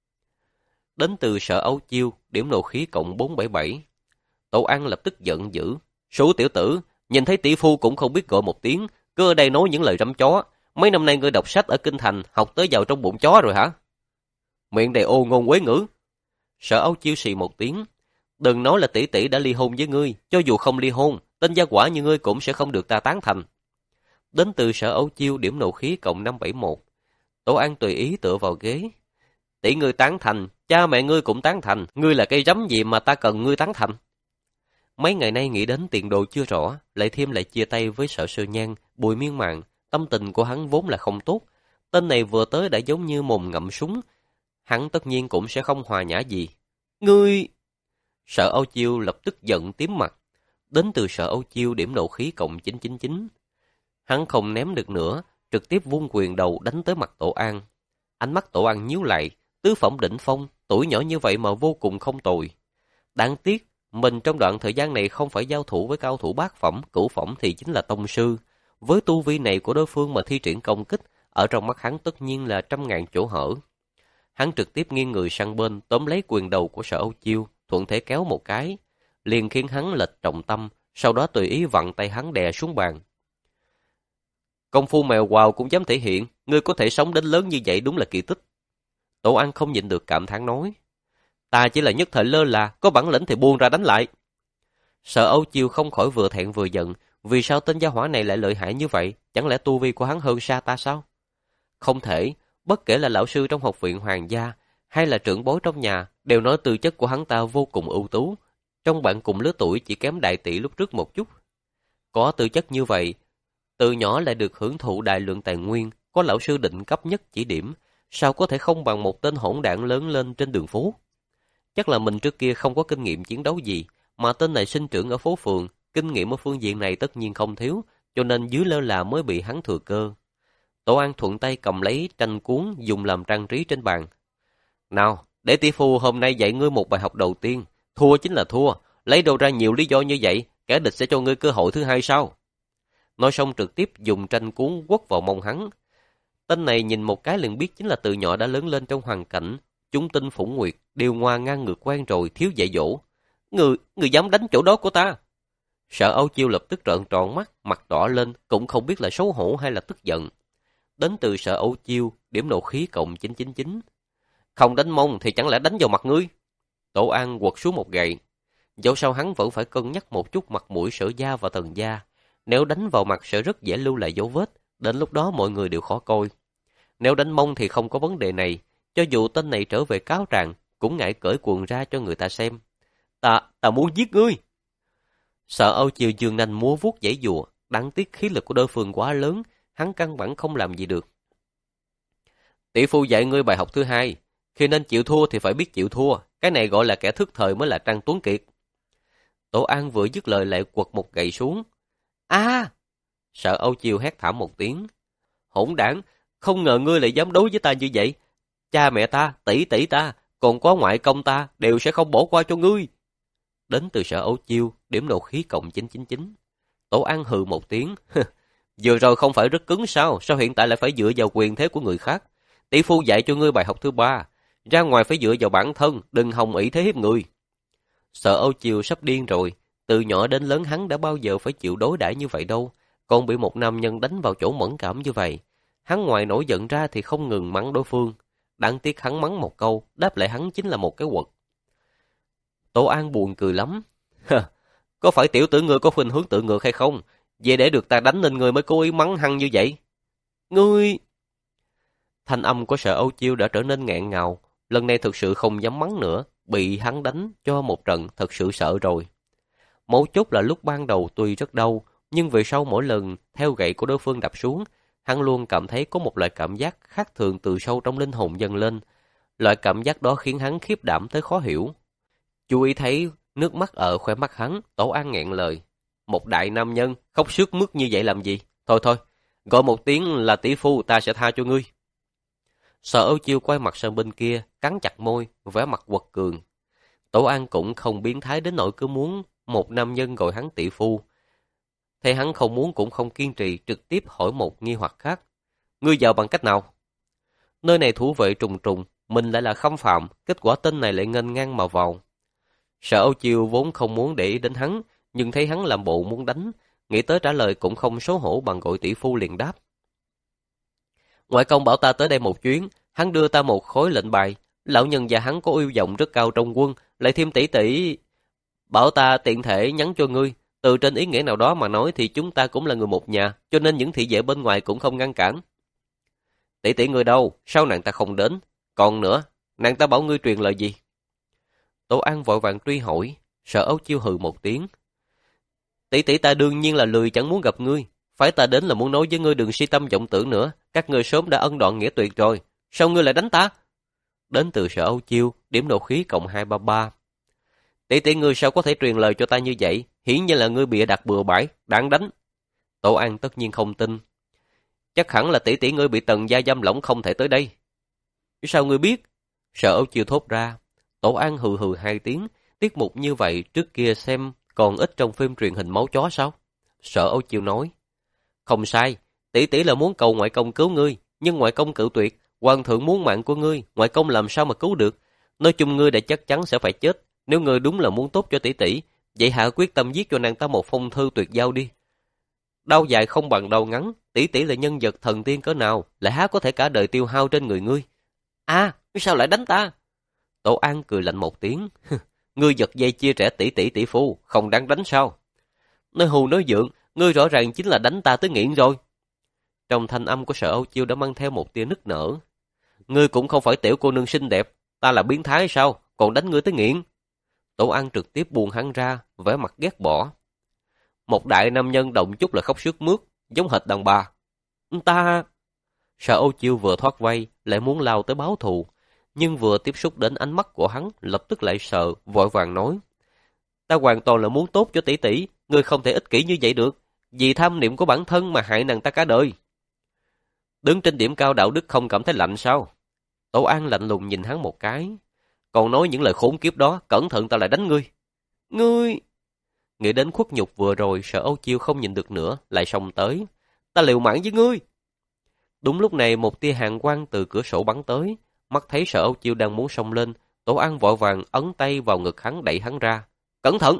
Đến từ Sở Âu Chiêu, điểm nộ khí cộng bốn bảy bảy. Tổ An lập tức giận dữ. Số tiểu tử, nhìn thấy tỷ phu cũng không biết gọi một tiếng, cứ ở đây nói những lời rắm chó. Mấy năm nay ngươi đọc sách ở Kinh Thành, học tới vào trong bụng chó rồi hả? Miệng đầy ô ngôn quế ngữ. Sở Âu Chiêu xì một tiếng. Đừng nói là tỷ tỷ đã ly hôn với ngươi, cho dù không ly hôn, tên gia quả như ngươi cũng sẽ không được ta tán thành. Đến từ Sở Âu Chiêu, điểm nộ khí cộng năm bảy một. Tổ An tùy ý tựa vào ghế. Tỷ ngươi tán thành, cha mẹ ngươi cũng tán thành, ngươi là cây rắm gì mà ta cần ngươi tán thành. Mấy ngày nay nghĩ đến tiền đồ chưa rõ, lại thêm lại chia tay với Sở Sơ Nhan, Bùi Miên Mạn, tâm tình của hắn vốn là không tốt. Tên này vừa tới đã giống như mồm ngậm súng, hắn tất nhiên cũng sẽ không hòa nhã gì. Ngươi... Sở Âu Chiêu lập tức giận tím mặt. Đến từ Sở Âu Chiêu, điểm nộ khí cộng chín chín chín. Hắn không ném được nữa, trực tiếp vung quyền đầu đánh tới mặt Tổ An. Ánh mắt Tổ An nhíu lại, tứ phẩm đỉnh phong, tuổi nhỏ như vậy mà vô cùng không tồi. Đáng tiếc, mình trong đoạn thời gian này không phải giao thủ với cao thủ bát phẩm, cửu phẩm thì chính là tông sư. Với tu vi này của đối phương mà thi triển công kích, ở trong mắt hắn tất nhiên là trăm ngàn chỗ hở. Hắn trực tiếp nghiêng người sang bên, tóm lấy quyền đầu của Sở Âu Chiêu, thuận thế kéo một cái, liền khiến hắn lệch trọng tâm, sau đó tùy ý vặn tay hắn đè xuống bàn. Công phu mèo quào cũng dám thể hiện, ngươi có thể sống đến lớn như vậy đúng là kỳ tích. Tổ An không nhịn được cảm thán nói. Ta chỉ là nhất thời lơ là, có bản lĩnh thì buông ra đánh lại. Sở Âu Chiêu không khỏi vừa thẹn vừa giận, vì sao tên gia hỏa này lại lợi hại như vậy, chẳng lẽ tu vi của hắn hơn xa ta sao? Không thể, bất kể là lão sư trong học viện hoàng gia, hay là trưởng bối trong nhà, đều nói tư chất của hắn ta vô cùng ưu tú, trong bạn cùng lứa tuổi chỉ kém đại tỷ lúc trước một chút. Có tư chất như vậy, từ nhỏ lại được hưởng thụ đại lượng tài nguyên, có lão sư định cấp nhất chỉ điểm, sao có thể không bằng một tên hỗn đảng lớn lên trên đường phố? Chắc là mình trước kia không có kinh nghiệm chiến đấu gì, mà tên này sinh trưởng ở phố phường, kinh nghiệm ở phương diện này tất nhiên không thiếu, cho nên dưới lơ là mới bị hắn thừa cơ. Tổ An thuận tay cầm lấy tranh cuốn dùng làm trang trí trên bàn. Nào, để tỷ phu hôm nay dạy ngươi một bài học đầu tiên, thua chính là thua, lấy đâu ra nhiều lý do như vậy, kẻ địch sẽ cho ngươi cơ hội thứ hai sao? Nói xong trực tiếp dùng tranh cuốn quất vào mông hắn. Tên này nhìn một cái liền biết chính là từ nhỏ đã lớn lên trong hoàn cảnh chúng tinh phủng nguyệt, điều ngoa ngang ngược quen rồi, thiếu dạy dỗ. Người, người dám đánh chỗ đó của ta? Sở Âu Chiêu lập tức trợn tròn mắt, mặt đỏ lên, cũng không biết là xấu hổ hay là tức giận. Đến từ Sở Âu Chiêu, điểm nộ khí cộng chín chín chín. Không đánh mông thì chẳng lẽ đánh vào mặt ngươi? Tổ An quật xuống một gậy. Dẫu sao hắn vẫn phải cân nhắc một chút mặt mũi Sở gia và Tần gia. Nếu đánh vào mặt sẽ rất dễ lưu lại dấu vết, đến lúc đó mọi người đều khó coi. Nếu đánh mông thì không có vấn đề này, cho dù tên này trở về cáo trạng, cũng ngại cởi quần ra cho người ta xem. Ta, ta muốn giết ngươi! Sở Âu Chiêu dương nanh múa vuốt giãy giụa, đáng tiếc khí lực của đối phương quá lớn, hắn căn bản không làm gì được. Tỷ phu dạy ngươi bài học thứ hai, khi nên chịu thua thì phải biết chịu thua, cái này gọi là kẻ thức thời mới là Trang Tuấn Kiệt. Tổ An vừa dứt lời lại quật một gậy xuống. A! Sở Âu Chiêu hét thảm một tiếng. Hỗn đản, không ngờ ngươi lại dám đối với ta như vậy. Cha mẹ ta, tỷ tỷ ta, còn có ngoại công ta đều sẽ không bỏ qua cho ngươi. Đến từ Sở Âu Chiêu, điểm nộ khí cộng chín chín chín. Tổ An hừ một tiếng. Vừa rồi không phải rất cứng sao, sao hiện tại lại phải dựa vào quyền thế của người khác? Tỷ phu dạy cho ngươi bài học thứ ba, ra ngoài phải dựa vào bản thân, đừng hòng ỷ thế hiếp người. Sở Âu Chiêu sắp điên rồi, từ nhỏ đến lớn hắn đã bao giờ phải chịu đối đãi như vậy đâu, còn bị một nam nhân đánh vào chỗ mẫn cảm như vậy. Hắn ngoài nổi giận ra thì không ngừng mắng đối phương, đáng tiếc hắn mắng một câu, đáp lại hắn chính là một cái quật. Tổ An buồn cười lắm. Có phải tiểu tử ngươi có khuynh hướng tự ngược hay không? Về để được ta đánh nên ngươi mới cố ý mắng hăng như vậy. Ngươi... Thanh âm của Sở Âu Chiêu đã trở nên nghẹn ngào, lần này thực sự không dám mắng nữa, bị hắn đánh cho một trận thật sự sợ rồi. Mấu chốt là lúc ban đầu tuy rất đau, nhưng về sau mỗi lần theo gậy của đối phương đập xuống, hắn luôn cảm thấy có một loại cảm giác khác thường từ sâu trong linh hồn dâng lên. Loại cảm giác đó khiến hắn khiếp đảm tới khó hiểu. Chú ý thấy nước mắt ở khóe mắt hắn, Tổ An nghẹn lời. Một đại nam nhân, khóc sướt mướt như vậy làm gì? Thôi thôi, gọi một tiếng là tỷ phu ta sẽ tha cho ngươi. Sở Âu Chiêu quay mặt sang bên kia, cắn chặt môi, vẻ mặt quật cường. Tổ An cũng không biến thái đến nỗi cứ muốn một nam nhân gọi hắn tỷ phu. Thấy hắn không muốn cũng không kiên trì, trực tiếp hỏi một nghi hoặc khác. Ngươi vào bằng cách nào? Nơi này thủ vệ trùng trùng, mình lại là Khâm Phạm, kết quả tên này lại nghênh ngang mà vào. Sở Âu Chiêu vốn không muốn để ý đến hắn, nhưng thấy hắn làm bộ muốn đánh, nghĩ tới trả lời cũng không xấu hổ bằng gọi tỷ phu liền đáp. Ngoại công bảo ta tới đây một chuyến, hắn đưa ta một khối lệnh bài, lão nhân già hắn có uy vọng rất cao trong quân, lại thêm tỷ tỷ bảo ta tiện thể nhắn cho ngươi, từ trên ý nghĩa nào đó mà nói thì chúng ta cũng là người một nhà, cho nên những thị vệ bên ngoài cũng không ngăn cản. Tỷ tỷ ngươi đâu, sao nàng ta không đến? Còn nữa, nàng ta bảo ngươi truyền lời gì? Tổ An vội vàng truy hỏi, Sở Âu Chiêu hừ một tiếng. Tỷ tỷ ta đương nhiên là lười chẳng muốn gặp ngươi, phải ta đến là muốn nói với ngươi đừng si tâm vọng tưởng nữa, các ngươi sớm đã ân đoạn nghĩa tuyệt rồi, sao ngươi lại đánh ta? Đến từ Sở Âu Chiêu, điểm nộ khí cộng hai ba ba. Tỷ tỷ ngươi sao có thể truyền lời cho ta như vậy, hiển nhiên là ngươi bịa đặt bừa bãi, đáng đánh. Tổ An tất nhiên không tin. Chắc hẳn là tỷ tỷ ngươi bị Tần gia giam lỏng không thể tới đây. Sao ngươi biết? Sở Âu Chiêu thốt ra. Tổ An hừ hừ hai tiếng, tiết mục như vậy trước kia xem còn ít trong phim truyền hình máu chó sao? Sở Âu Chiêu nói. Không sai, tỷ tỷ là muốn cầu ngoại công cứu ngươi, nhưng ngoại công cự tuyệt, hoàng thượng muốn mạng của ngươi, ngoại công làm sao mà cứu được? Nói chung ngươi đã chắc chắn sẽ phải chết, nếu ngươi đúng là muốn tốt cho tỷ tỷ, vậy hạ quyết tâm giết cho nàng ta một phong thư tuyệt giao đi. Đau dài không bằng đau ngắn, tỷ tỷ là nhân vật thần tiên cỡ nào, lại há có thể cả đời tiêu hao trên người ngươi? À, sao lại đánh ta? Tổ An cười lạnh một tiếng, ngươi giật dây chia rẽ tỷ tỷ tỷ phu, không đáng đánh sao? Nói hù nói dượng, ngươi rõ ràng chính là đánh ta tới nghiện rồi. Trong thanh âm của Sở Âu Chiêu đã mang theo một tia nức nở. Ngươi cũng không phải tiểu cô nương xinh đẹp, ta là biến thái sao, còn đánh ngươi tới nghiện? Tổ An trực tiếp buông hắn ra, vẻ mặt ghét bỏ. Một đại nam nhân động chút là khóc sướt mướt, giống hệt đàn bà. Ta... Sở Âu Chiêu vừa thoát vây, lại muốn lao tới báo thù, nhưng vừa tiếp xúc đến ánh mắt của hắn, lập tức lại sợ, vội vàng nói. Ta hoàn toàn là muốn tốt cho tỷ tỷ, ngươi không thể ích kỷ như vậy được, vì tham niệm của bản thân mà hại nàng ta cả đời. Đứng trên điểm cao đạo đức không cảm thấy lạnh sao? Tổ An lạnh lùng nhìn hắn một cái, còn nói những lời khốn kiếp đó, cẩn thận ta lại đánh ngươi. Ngươi... Nghĩ đến khuất nhục vừa rồi, Sở Âu Chiêu không nhìn được nữa, lại xông tới. Ta liều mạng với ngươi! Đúng lúc này một tia hàn quang từ cửa sổ bắn tới, mắt thấy Sở Âu Chiêu đang muốn xông lên, Tổ An vội vàng ấn tay vào ngực hắn đẩy hắn ra. Cẩn thận!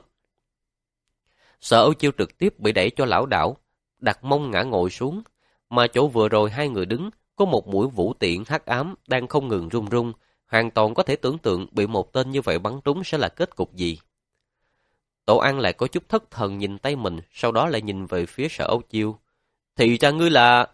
Sở Âu Chiêu trực tiếp bị đẩy cho lảo đảo, đặt mông ngã ngồi xuống, mà chỗ vừa rồi hai người đứng, có một mũi vũ tiễn hắc ám đang không ngừng rung rung, hoàn toàn có thể tưởng tượng bị một tên như vậy bắn trúng sẽ là kết cục gì. Tổ An lại có chút thất thần nhìn tay mình, sau đó lại nhìn về phía Sở Âu Chiêu. Thì ra ngươi là...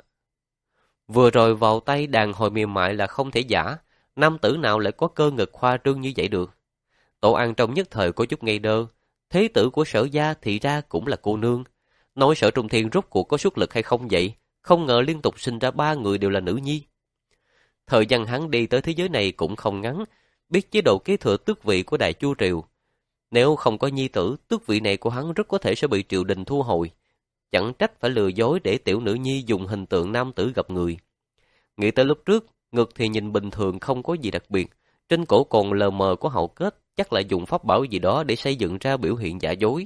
Vừa rồi vào tay đàn hồi mềm mại là không thể giả, nam tử nào lại có cơ ngực khoa trương như vậy được. Tổ An trong nhất thời có chút ngây đơ, thế tử của Sở gia thì ra cũng là cô nương. Nói Sở Trung Thiên rốt cuộc có xuất lực hay không vậy, không ngờ liên tục sinh ra ba người đều là nữ nhi. Thời gian hắn đi tới thế giới này cũng không ngắn, biết chế độ kế thừa tước vị của Đại Chu Triều. Nếu không có nhi tử, tước vị này của hắn rất có thể sẽ bị triều đình thu hồi. Chẳng trách phải lừa dối để tiểu nữ nhi dùng hình tượng nam tử gặp người. Nghĩ tới lúc trước, ngực thì nhìn bình thường không có gì đặc biệt, trên cổ còn lờ mờ có hậu kết, chắc là dùng pháp bảo gì đó để xây dựng ra biểu hiện giả dối.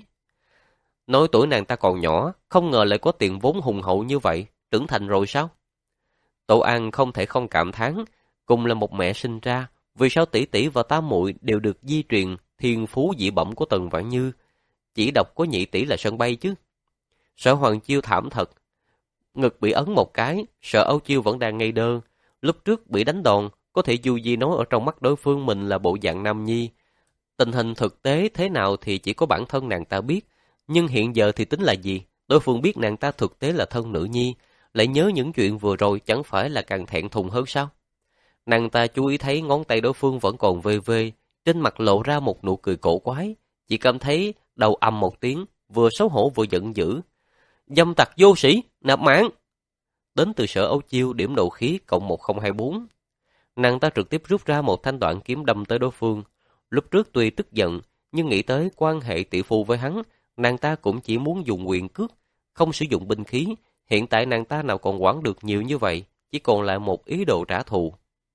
Nói tuổi nàng ta còn nhỏ, không ngờ lại có tiền vốn hùng hậu như vậy, trưởng thành rồi sao? Tổ An không thể không cảm thán, cùng là một mẹ sinh ra, vì sao tỷ tỷ và tam muội đều được di truyền thiên phú dị bẩm của Tần Vãn Như, chỉ độc có nhị tỷ là sân bay chứ. Sở Hoàng Chiêu thảm thật, ngực bị ấn một cái, Sở Âu Chiêu vẫn đang ngây đơ, lúc trước bị đánh đòn, có thể dù gì nói ở trong mắt đối phương mình là bộ dạng nam nhi. Tình hình thực tế thế nào thì chỉ có bản thân nàng ta biết, nhưng hiện giờ thì tính là gì? Đối phương biết nàng ta thực tế là thân nữ nhi, lại nhớ những chuyện vừa rồi chẳng phải là càng thẹn thùng hơn sao? Nàng ta chú ý thấy ngón tay đối phương vẫn còn vê vê, trên mặt lộ ra một nụ cười cổ quái, chỉ cảm thấy đầu ầm một tiếng, vừa xấu hổ vừa giận dữ. Dâm tặc vô sĩ, nạp mạng! Đến từ Sở Âu Chiêu điểm độ khí cộng một không hai bốn. Nàng ta trực tiếp rút ra một thanh đoạn kiếm đâm tới đối phương. Lúc trước tuy tức giận, nhưng nghĩ tới quan hệ tỷ phu với hắn, nàng ta cũng chỉ muốn dùng quyền cước, không sử dụng binh khí. Hiện tại nàng ta nào còn quản được nhiều như vậy, chỉ còn lại một ý đồ trả thù.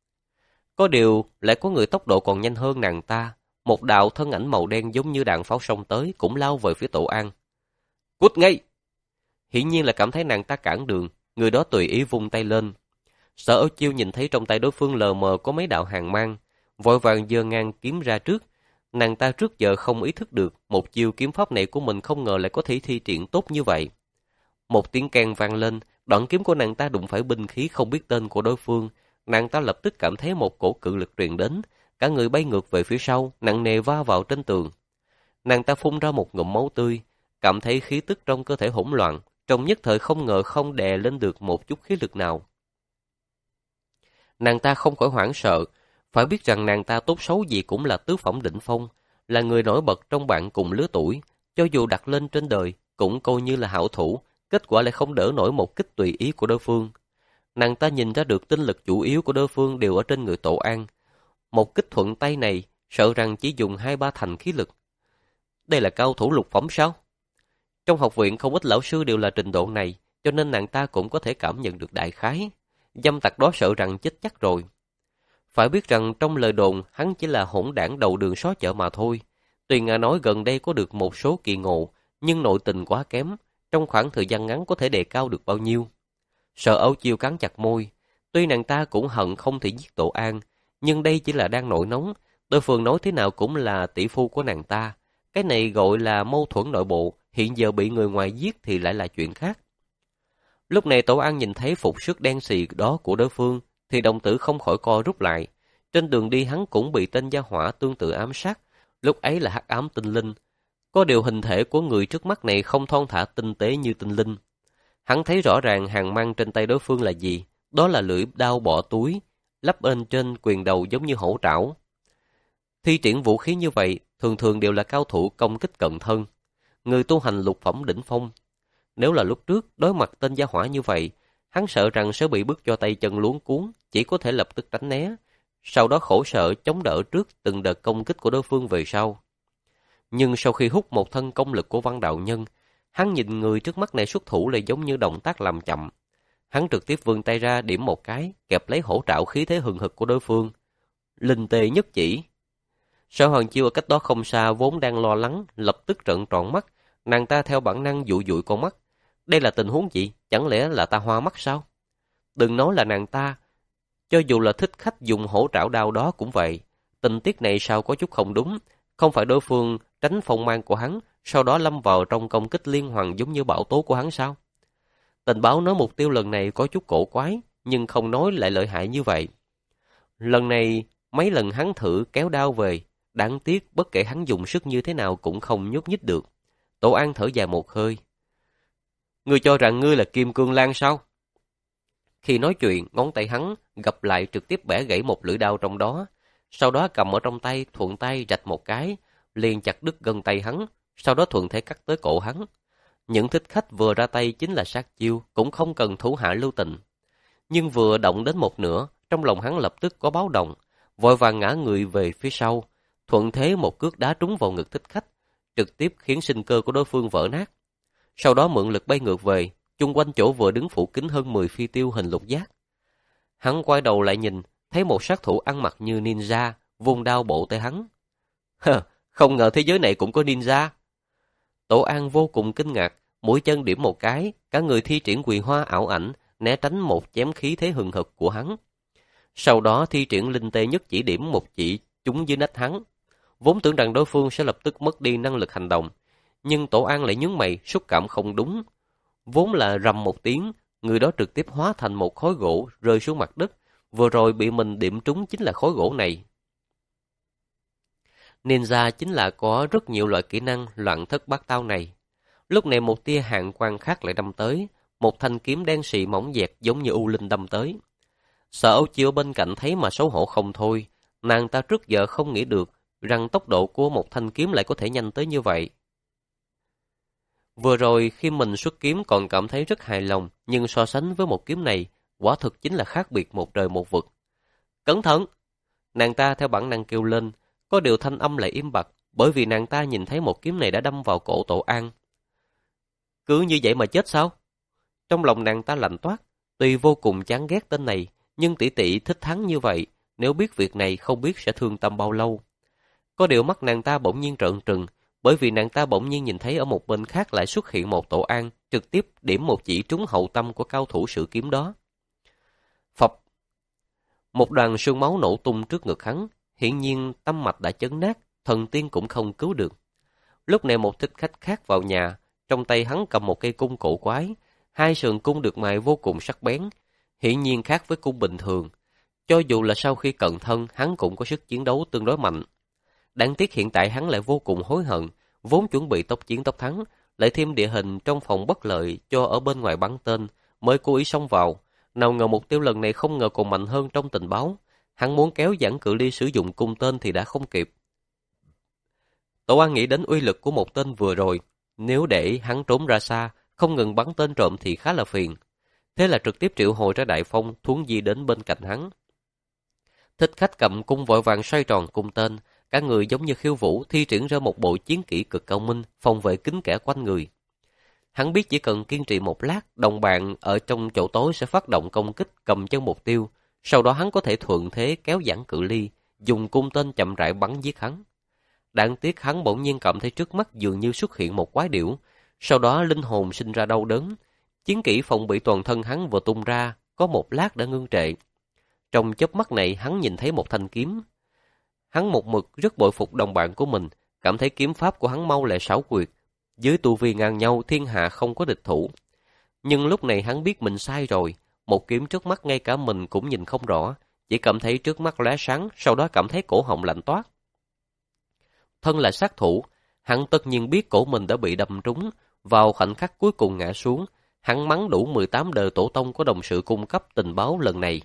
Có điều, lại có người tốc độ còn nhanh hơn nàng ta. Một đạo thân ảnh màu đen giống như đạn pháo xông tới, cũng lao về phía Tổ An. Cút ngay! Hiển nhiên là cảm thấy nàng ta cản đường, người đó tùy ý vung tay lên. Sở Âu Chiêu nhìn thấy trong tay đối phương lờ mờ có mấy đạo hàn mang, vội vàng giơ ngang kiếm ra trước. Nàng ta trước giờ không ý thức được, một chiêu kiếm pháp này của mình không ngờ lại có thể thi triển tốt như vậy. Một tiếng keng vang lên, đoạn kiếm của nàng ta đụng phải binh khí không biết tên của đối phương. Nàng ta lập tức cảm thấy một cổ cự lực truyền đến, cả người bay ngược về phía sau, nặng nề va vào trên tường. Nàng ta phun ra một ngụm máu tươi, cảm thấy khí tức trong cơ thể hỗn loạn, trong nhất thời không ngờ không đè lên được một chút khí lực nào. Nàng ta không khỏi hoảng sợ, phải biết rằng nàng ta tốt xấu gì cũng là tứ phẩm đỉnh phong, là người nổi bật trong bạn cùng lứa tuổi, cho dù đặt lên trên đời cũng coi như là hảo thủ, kết quả lại không đỡ nổi một kích tùy ý của đối phương. Nàng ta nhìn ra được tinh lực chủ yếu của đối phương đều ở trên người Tổ An. Một kích thuận tay này, sợ rằng chỉ dùng hai ba thành khí lực. Đây là cao thủ lục phẩm sao? Trong học viện không ít lão sư đều là trình độ này, cho nên nàng ta cũng có thể cảm nhận được đại khái. Dâm tặc đó sợ rằng chết chắc rồi. Phải biết rằng trong lời đồn hắn chỉ là hỗn đảng đầu đường xó chợ mà thôi. Tuy nghe nói gần đây có được một số kỳ ngộ, nhưng nội tình quá kém, trong khoảng thời gian ngắn có thể đề cao được bao nhiêu. Sở Âu Chiêu cắn chặt môi, tuy nàng ta cũng hận không thể giết Tổ An, nhưng đây chỉ là đang nổi nóng, đối phương nói thế nào cũng là tỷ phu của nàng ta. Cái này gọi là mâu thuẫn nội bộ, hiện giờ bị người ngoài giết thì lại là chuyện khác. Lúc này Tổ An nhìn thấy phục sức đen xì đó của đối phương, thì đồng tử không khỏi co rút lại. Trên đường đi hắn cũng bị tên gia hỏa tương tự ám sát, lúc ấy là hắc ám tinh linh. Có điều hình thể của người trước mắt này không thon thả tinh tế như tinh linh. Hắn thấy rõ ràng hàng mang trên tay đối phương là gì, đó là lưỡi đao bỏ túi, lắp bên trên quyền đầu giống như hổ trảo. Thi triển vũ khí như vậy, thường thường đều là cao thủ công kích cận thân, người tu hành lục phẩm đỉnh phong. Nếu là lúc trước đối mặt tên gia hỏa như vậy, hắn sợ rằng sẽ bị bức cho tay chân luống cuống, chỉ có thể lập tức tránh né, sau đó khổ sở chống đỡ trước từng đợt công kích của đối phương về sau. Nhưng sau khi hút một thân công lực của Văn đạo nhân, hắn nhìn người trước mắt này xuất thủ lại giống như động tác làm chậm. Hắn trực tiếp vươn tay ra điểm một cái, kẹp lấy hổ trảo khí thế hừng hực của đối phương. Linh tê nhất chỉ. Sở Hoàng Chiêu ở cách đó không xa vốn đang lo lắng, lập tức trợn tròn mắt, nàng ta theo bản năng dụi dụi con mắt. Đây là tình huống gì? Chẳng lẽ là ta hoa mắt sao? Đừng nói là nàng ta, cho dù là thích khách dùng hổ trảo đao đó cũng vậy. Tình tiết này sao có chút không đúng, không phải đối phương tránh phong mang của hắn, sau đó lâm vào trong công kích liên hoàn giống như bão tố của hắn sao? Tình báo nói mục tiêu lần này có chút cổ quái, nhưng không nói lại lợi hại như vậy. Lần này, mấy lần hắn thử kéo đao về, đáng tiếc bất kể hắn dùng sức như thế nào cũng không nhúc nhích được. Tổ An thở dài một hơi. Ngươi cho rằng ngươi là Kim Cương Lan sao? Khi nói chuyện, ngón tay hắn gập lại trực tiếp bẻ gãy một lưỡi đao trong đó, sau đó cầm ở trong tay, thuận tay rạch một cái, liền chặt đứt gân tay hắn, sau đó thuận thế cắt tới cổ hắn. Những thích khách vừa ra tay chính là sát chiêu, cũng không cần thủ hạ lưu tình. Nhưng vừa động đến một nửa, trong lòng hắn lập tức có báo động, vội vàng ngã người về phía sau, thuận thế một cước đá trúng vào ngực thích khách, trực tiếp khiến sinh cơ của đối phương vỡ nát. Sau đó mượn lực bay ngược về, chung quanh chỗ vừa đứng phủ kín hơn mười phi tiêu hình lục giác. Hắn quay đầu lại nhìn, thấy một sát thủ ăn mặc như ninja, vung đao bộ tới hắn. Hờ, không ngờ thế giới này cũng có ninja. Tổ An vô cùng kinh ngạc, mũi chân điểm một cái, cả người thi triển quyền hoa ảo ảnh, né tránh một chém khí thế hừng hực của hắn. Sau đó thi triển linh tê nhất chỉ điểm một chỉ trúng dưới nách hắn. Vốn tưởng rằng đối phương sẽ lập tức mất đi năng lực hành động, nhưng Tổ An lại nhướng mày, xúc cảm không đúng. Vốn là rầm một tiếng, người đó trực tiếp hóa thành một khối gỗ rơi xuống mặt đất, vừa rồi bị mình điểm trúng chính là khối gỗ này. Ninja chính là có rất nhiều loại kỹ năng loạn thất bát tao này. Lúc này một tia hàn quang khác lại đâm tới, một thanh kiếm đen xì mỏng dẹt giống như u linh đâm tới. Sở Âu Chiêu bên cạnh thấy mà xấu hổ không thôi, nàng ta trước giờ không nghĩ được rằng tốc độ của một thanh kiếm lại có thể nhanh tới như vậy. Vừa rồi khi mình xuất kiếm còn cảm thấy rất hài lòng, nhưng so sánh với một kiếm này, quả thực chính là khác biệt một trời một vực. Cẩn thận! Nàng ta theo bản năng kêu lên, có điều thanh âm lại im bặt, bởi vì nàng ta nhìn thấy một kiếm này đã đâm vào cổ Tổ An. Cứ như vậy mà chết sao? Trong lòng nàng ta lạnh toát, tuy vô cùng chán ghét tên này, nhưng tỷ tỷ thích hắn như vậy, nếu biết việc này không biết sẽ thương tâm bao lâu. Có điều mắt nàng ta bỗng nhiên trợn trừng, bởi vì nàng ta bỗng nhiên nhìn thấy ở một bên khác lại xuất hiện một Tổ An, trực tiếp điểm một chỉ trúng hậu tâm của cao thủ sử kiếm đó. Phập! Một đoàn sương máu nổ tung trước ngực hắn, hiển nhiên tâm mạch đã chấn nát, thần tiên cũng không cứu được. Lúc này một thích khách khác vào nhà, trong tay hắn cầm một cây cung cổ quái, hai sườn cung được mài vô cùng sắc bén, hiển nhiên khác với cung bình thường. Cho dù là sau khi cận thân, hắn cũng có sức chiến đấu tương đối mạnh. Đáng tiếc hiện tại hắn lại vô cùng hối hận, vốn chuẩn bị tốc chiến tốc thắng, lại thêm địa hình trong phòng bất lợi cho ở bên ngoài bắn tên, mới cố ý xông vào. Nào ngờ mục tiêu lần này không ngờ còn mạnh hơn trong tình báo. Hắn muốn kéo giãn cự ly sử dụng cung tên thì đã không kịp. Tổ An nghĩ đến uy lực của một tên vừa rồi, nếu để hắn trốn ra xa, không ngừng bắn tên trộm thì khá là phiền. Thế là trực tiếp triệu hồi ra Đại Phong, thuấn di đến bên cạnh hắn. Thích khách cầm cung vội vàng xoay tròn cung tên, cả người giống như khiêu vũ thi triển ra một bộ chiến kỹ cực cao minh, phòng vệ kín kẽ quanh người. Hắn biết chỉ cần kiên trì một lát, đồng bạn ở trong chỗ tối sẽ phát động công kích cầm chân mục tiêu, sau đó hắn có thể thuận thế kéo giãn cự ly, dùng cung tên chậm rãi bắn giết hắn. Đáng tiếc hắn bỗng nhiên cảm thấy trước mắt dường như xuất hiện một quái điểu, sau đó linh hồn sinh ra đau đớn. Chiến kỹ phòng bị toàn thân hắn vừa tung ra, có một lát đã ngưng trệ. Trong chớp mắt này hắn nhìn thấy một thanh kiếm. Hắn một mực rất bội phục đồng bạn của mình, cảm thấy kiếm pháp của hắn mau lẹ xảo quyệt. Dưới tu vi ngang nhau thiên hạ không có địch thủ. Nhưng lúc này hắn biết mình sai rồi, một kiếm trước mắt ngay cả mình cũng nhìn không rõ, chỉ cảm thấy trước mắt lóe sáng, sau đó cảm thấy cổ họng lạnh toát. Thân là sát thủ, hắn tất nhiên biết cổ mình đã bị đâm trúng, vào khoảnh khắc cuối cùng ngã xuống, hắn mắng đủ mười tám đời tổ tông có đồng sự cung cấp tình báo lần này.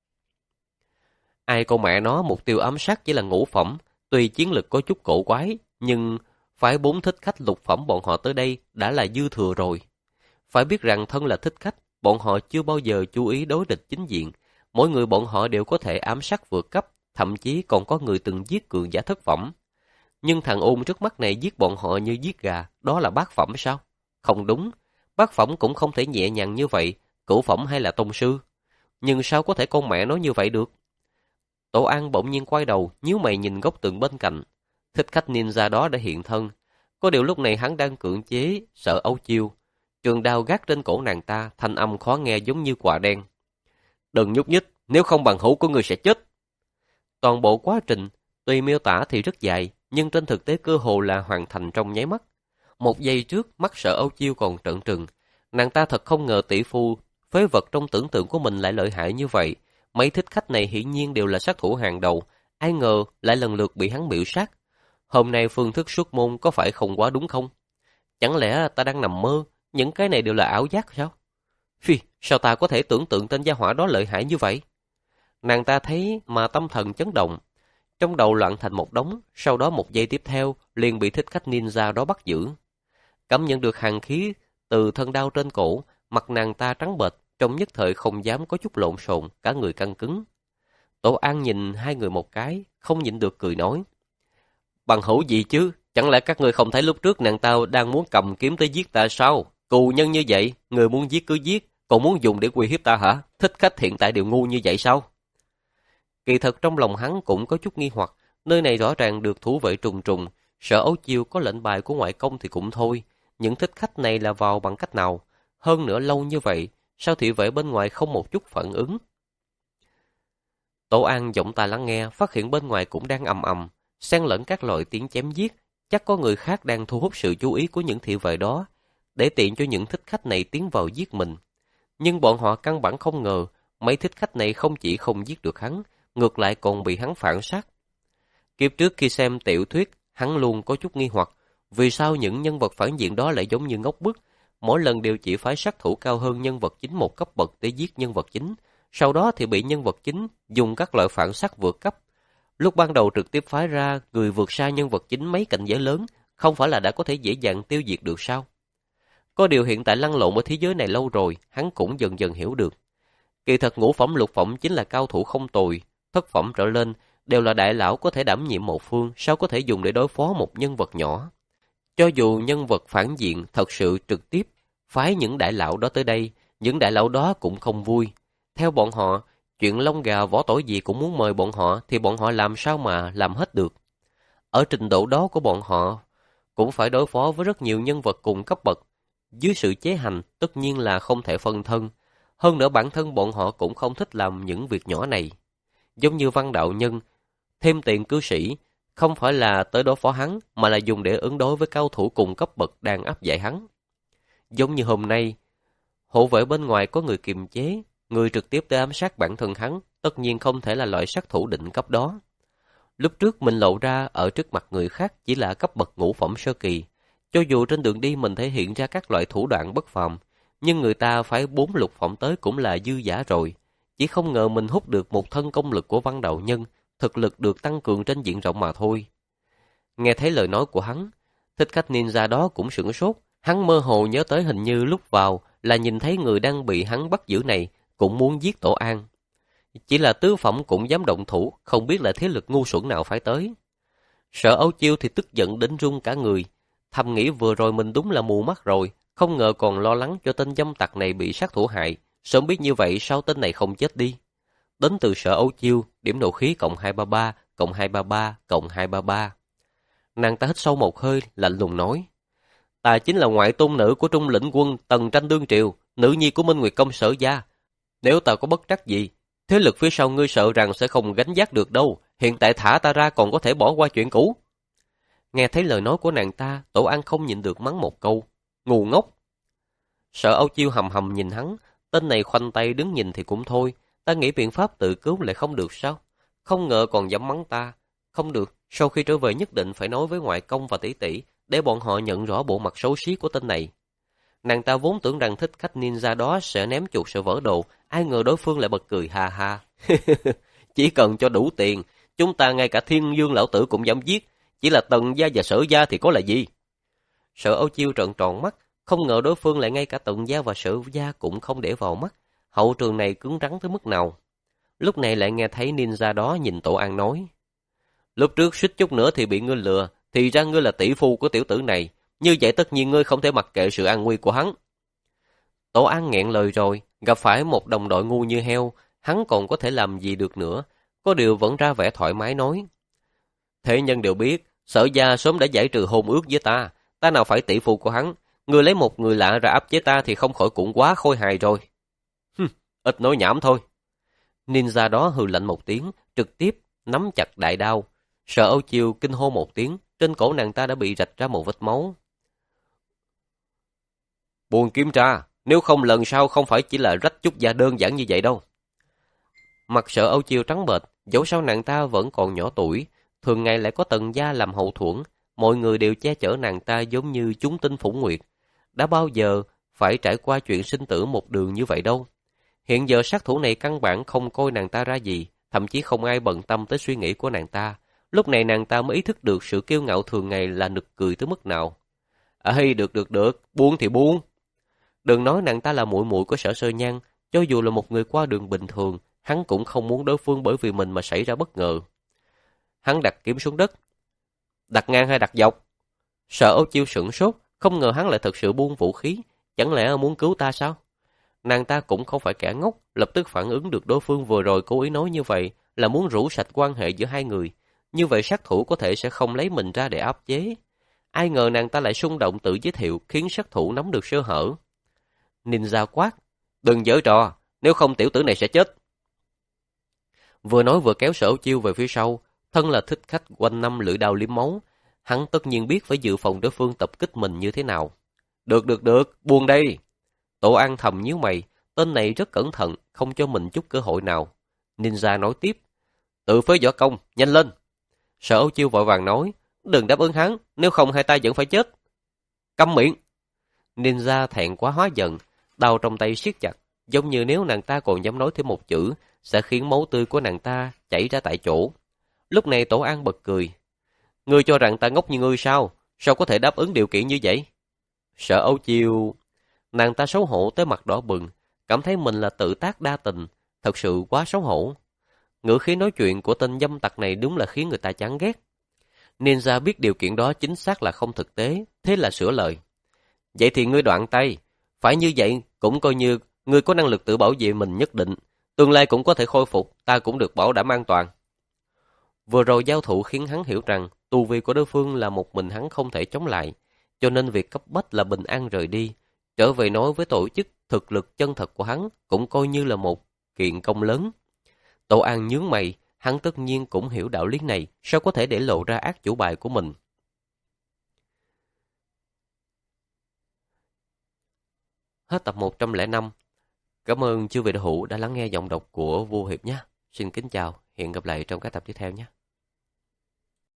Ai con mẹ nó, mục tiêu ám sát chỉ là ngũ phẩm, tuy chiến lực có chút cổ quái, nhưng phải bốn thích khách lục phẩm bọn họ tới đây đã là dư thừa rồi. Phải biết rằng thân là thích khách, bọn họ chưa bao giờ chú ý đối địch chính diện, mỗi người bọn họ đều có thể ám sát vượt cấp, thậm chí còn có người từng giết cường giả thất phẩm. Nhưng thằng ôn trước mắt này giết bọn họ như giết gà, đó là bát phẩm sao? Không đúng, bát phẩm cũng không thể nhẹ nhàng như vậy, cửu phẩm hay là tông sư. Nhưng sao có thể con mẹ nói như vậy được? Tổ An bỗng nhiên quay đầu, nhíu mày nhìn góc tường bên cạnh, thích khách ninja đó đã hiện thân. Có điều lúc này hắn đang cưỡng chế Sở Ấu Chiêu. Trường đao gác trên cổ nàng ta, thanh âm khó nghe giống như quả đen. Đừng nhúc nhích, nếu không bằng hữu của ngươi sẽ chết. Toàn bộ quá trình, tuy miêu tả thì rất dài, nhưng trên thực tế cơ hồ là hoàn thành trong nháy mắt. Một giây trước, mắt Sở Ấu Chiêu còn trợn trừng. Nàng ta thật không ngờ tỷ phu, phế vật trong tưởng tượng của mình lại lợi hại như vậy. Mấy thích khách này hiển nhiên đều là sát thủ hàng đầu, ai ngờ lại lần lượt bị hắn miểu sát. Hôm nay phương thức xuất môn có phải không quá đúng không? Chẳng lẽ ta đang nằm mơ, những cái này đều là ảo giác sao? Phi, sao ta có thể tưởng tượng tên gia hỏa đó lợi hại như vậy? Nàng ta thấy mà tâm thần chấn động, trong đầu loạn thành một đống, sau đó một giây tiếp theo liền bị thích khách ninja đó bắt giữ. Cảm nhận được hàn khí từ thân đao trên cổ, mặt nàng ta trắng bệch, trong nhất thời không dám có chút lộn xộn, cả người căng cứng. Tổ An nhìn hai người một cái, không nhịn được cười nói. Bằng hữu gì chứ? Chẳng lẽ các ngươi không thấy lúc trước nàng ta đang muốn cầm kiếm tới giết ta sao? Cù nhân như vậy, người muốn giết cứ giết, còn muốn dùng để uy hiếp ta hả? Thích khách hiện tại đều ngu như vậy sao? Kỳ thật trong lòng hắn cũng có chút nghi hoặc, nơi này rõ ràng được thủ vệ trùng trùng, Sở Ấu Chiêu có lệnh bài của ngoại công thì cũng thôi, những thích khách này là vào bằng cách nào? Hơn nữa lâu như vậy, sao thị vệ bên ngoài không một chút phản ứng? Tổ An giọng tai lắng nghe, phát hiện bên ngoài cũng đang ầm ầm, xen lẫn các loại tiếng chém giết, chắc có người khác đang thu hút sự chú ý của những thị vệ đó, để tiện cho những thích khách này tiến vào giết mình. Nhưng bọn họ căn bản không ngờ, mấy thích khách này không chỉ không giết được hắn, ngược lại còn bị hắn phản sát. Kiếp trước khi xem tiểu thuyết, hắn luôn có chút nghi hoặc, vì sao những nhân vật phản diện đó lại giống như ngốc bức, mỗi lần đều chỉ phái sát thủ cao hơn nhân vật chính một cấp bậc để giết nhân vật chính, sau đó thì bị nhân vật chính dùng các loại phản sát vượt cấp. Lúc ban đầu trực tiếp phái ra người vượt xa nhân vật chính mấy cảnh giới lớn, không phải là đã có thể dễ dàng tiêu diệt được sao? Có điều hiện tại lăn lộn ở thế giới này lâu rồi, hắn cũng dần dần hiểu được. Kỳ thật ngũ phẩm lục phẩm chính là cao thủ không tồi, thất phẩm trở lên đều là đại lão có thể đảm nhiệm một phương, sao có thể dùng để đối phó một nhân vật nhỏ. Cho dù nhân vật phản diện thật sự trực tiếp phái những đại lão đó tới đây, những đại lão đó cũng không vui. Theo bọn họ, chuyện lông gà vỏ tỏi gì cũng muốn mời bọn họ thì bọn họ làm sao mà làm hết được. Ở trình độ đó của bọn họ cũng phải đối phó với rất nhiều nhân vật cùng cấp bậc. Dưới sự chế hành tất nhiên là không thể phân thân. Hơn nữa bản thân bọn họ cũng không thích làm những việc nhỏ này. Giống như Văn đạo nhân, thêm tiền cư sĩ, không phải là tới đối phó hắn, mà là dùng để ứng đối với cao thủ cùng cấp bậc đang áp giải hắn. Giống như hôm nay, hộ vệ bên ngoài có người kiềm chế, người trực tiếp tới ám sát bản thân hắn, tất nhiên không thể là loại sát thủ định cấp đó. Lúc trước mình lộ ra ở trước mặt người khác chỉ là cấp bậc ngũ phẩm sơ kỳ. Cho dù trên đường đi mình thể hiện ra các loại thủ đoạn bất phàm, nhưng người ta phải bốn lục phẩm tới cũng là dư giả rồi. Chỉ không ngờ mình hút được một thân công lực của Văn đạo nhân, thực lực được tăng cường trên diện rộng mà thôi. Nghe thấy lời nói của hắn, thích khách ninja đó cũng sửng sốt. Hắn mơ hồ nhớ tới hình như lúc vào là nhìn thấy người đang bị hắn bắt giữ này cũng muốn giết Tổ An. Chỉ là tứ phẩm cũng dám động thủ, không biết là thế lực ngu xuẩn nào phải tới. Sở Ấu Chiêu thì tức giận đến run cả người, thầm nghĩ vừa rồi mình đúng là mù mắt rồi, không ngờ còn lo lắng cho tên dâm tặc này bị sát thủ hại. Sớm biết như vậy sao tên này không chết đi. Đến từ Sở Ấu Chiêu, điểm nộ khí cộng hai ba ba, cộng hai ba ba, cộng hai ba ba. Nàng ta hít sâu một hơi, lạnh lùng nói. Ta chính là ngoại tôn nữ của Trung lĩnh quân Tần Tranh đương triều, nữ nhi của Minh Nguyệt công Sở gia. Nếu ta có bất trắc gì, thế lực phía sau ngươi sợ rằng sẽ không gánh vác được đâu. Hiện tại thả ta ra còn có thể bỏ qua chuyện cũ. Nghe thấy lời nói của nàng ta, Tổ An không nhịn được mắng một câu. Ngu ngốc. Sở Âu Chiêu hầm hầm nhìn hắn, tên này khoanh tay đứng nhìn thì cũng thôi. Ta nghĩ biện pháp tự cứu lại không được sao? Không ngờ còn dám mắng ta. Không được, sau khi trở về nhất định phải nói với ngoại công và tỷ tỷ, để bọn họ nhận rõ bộ mặt xấu xí của tên này. Nàng ta vốn tưởng rằng thích khách ninja đó sẽ ném chuột sợ vỡ đồ, ai ngờ đối phương lại bật cười ha ha. Chỉ cần cho đủ tiền, chúng ta ngay cả Thiên Dương lão tử cũng dám giết, chỉ là Tần gia và Sở gia thì có là gì? Sở Âu Chiêu trợn tròn mắt, không ngờ đối phương lại ngay cả Tần gia và Sở gia cũng không để vào mắt, hậu trường này cứng rắn tới mức nào. Lúc này lại nghe thấy ninja đó nhìn Tổ An nói. Lúc trước suýt chút nữa thì bị ngươi lừa, thì ra ngươi là tỷ phu của tiểu tử này, như vậy tất nhiên ngươi không thể mặc kệ sự an nguy của hắn. Tổ An nghẹn lời rồi, gặp phải một đồng đội ngu như heo, hắn còn có thể làm gì được nữa, có điều vẫn ra vẻ thoải mái nói. Thế nhân đều biết, Sở gia sớm đã giải trừ hôn ước với ta, ta nào phải tỷ phu của hắn. Người lấy một người lạ ra áp chế ta thì không khỏi cũng quá khôi hài rồi. Hừm, ít nói nhảm thôi. Ninja đó hừ lạnh một tiếng, trực tiếp nắm chặt đại đao. Sở Âu Chiêu kinh hô một tiếng, trên cổ nàng ta đã bị rạch ra một vết máu. Buồn kiểm tra, nếu không lần sau không phải chỉ là rách chút da đơn giản như vậy đâu. Mặt Sở Âu Chiêu trắng bệch, dẫu sao nàng ta vẫn còn nhỏ tuổi, thường ngày lại có Tần gia làm hậu thuẫn, mọi người đều che chở nàng ta giống như chúng tinh phủng nguyệt. Đã bao giờ phải trải qua chuyện sinh tử một đường như vậy đâu. Hiện giờ sát thủ này căn bản không coi nàng ta ra gì, thậm chí không ai bận tâm tới suy nghĩ của nàng ta. Lúc này nàng ta mới ý thức được sự kiêu ngạo thường ngày là nực cười tới mức nào. Ê, được được được, buông thì buông. Đừng nói nàng ta là muội muội của Sở Sơ Nhan, cho dù là một người qua đường bình thường, hắn cũng không muốn đối phương bởi vì mình mà xảy ra bất ngờ. Hắn đặt kiếm xuống đất. Đặt ngang hay đặt dọc? Sở Âu Chiêu sửng sốt, không ngờ hắn lại thật sự buông vũ khí, chẳng lẽ muốn cứu ta sao? Nàng ta cũng không phải kẻ ngốc, lập tức phản ứng được đối phương vừa rồi cố ý nói như vậy là muốn rũ sạch quan hệ giữa hai người. Như vậy sát thủ có thể sẽ không lấy mình ra để áp chế. Ai ngờ nàng ta lại xung động tự giới thiệu khiến sát thủ nắm được sơ hở. Ninja quát, đừng giở trò, nếu không tiểu tử này sẽ chết. Vừa nói vừa kéo Sở Âu Chiêu về phía sau, thân là thích khách quanh năm lưỡi đao liếm máu. Hắn tất nhiên biết phải dự phòng đối phương tập kích mình như thế nào. Được được được, buông đây. Tổ An thầm nhíu mày, tên này rất cẩn thận, không cho mình chút cơ hội nào. Ninja nói tiếp, tự phế võ công, nhanh lên. Sở Âu Chiêu vội vàng nói, đừng đáp ứng hắn, nếu không hai ta vẫn phải chết. Câm miệng. Ninja thẹn quá hóa giận, đao trong tay siết chặt, giống như nếu nàng ta còn dám nói thêm một chữ, sẽ khiến máu tươi của nàng ta chảy ra tại chỗ. Lúc này Tổ An bật cười. Ngươi cho rằng ta ngốc như ngươi sao? Sao có thể đáp ứng điều kiện như vậy? Sở Âu Chiêu... Nàng ta xấu hổ tới mặt đỏ bừng, cảm thấy mình là tự tác đa tình, thật sự quá xấu hổ. Ngữ khí nói chuyện của tên dâm tặc này đúng là khiến người ta chán ghét. Ninja biết điều kiện đó chính xác là không thực tế, thế là sửa lời. Vậy thì ngươi đoạn tay, phải như vậy cũng coi như ngươi có năng lực tự bảo vệ mình nhất định, tương lai cũng có thể khôi phục, ta cũng được bảo đảm an toàn. Vừa rồi giao thủ khiến hắn hiểu rằng tu vi của đối phương là một mình hắn không thể chống lại, cho nên việc cấp bách là bình an rời đi. Trở về nói với tổ chức thực lực chân thật của hắn cũng coi như là một kiện công lớn. Tổ An nhướng mày, hắn tất nhiên cũng hiểu đạo lý này, sao có thể để lộ ra ác chủ bài của mình. Hết tập một trăm lẻ năm. Cảm ơn chư vị đạo hữu đã lắng nghe giọng đọc của Vua Hiệp nhé. Xin kính chào, hẹn gặp lại trong các tập tiếp theo nhé.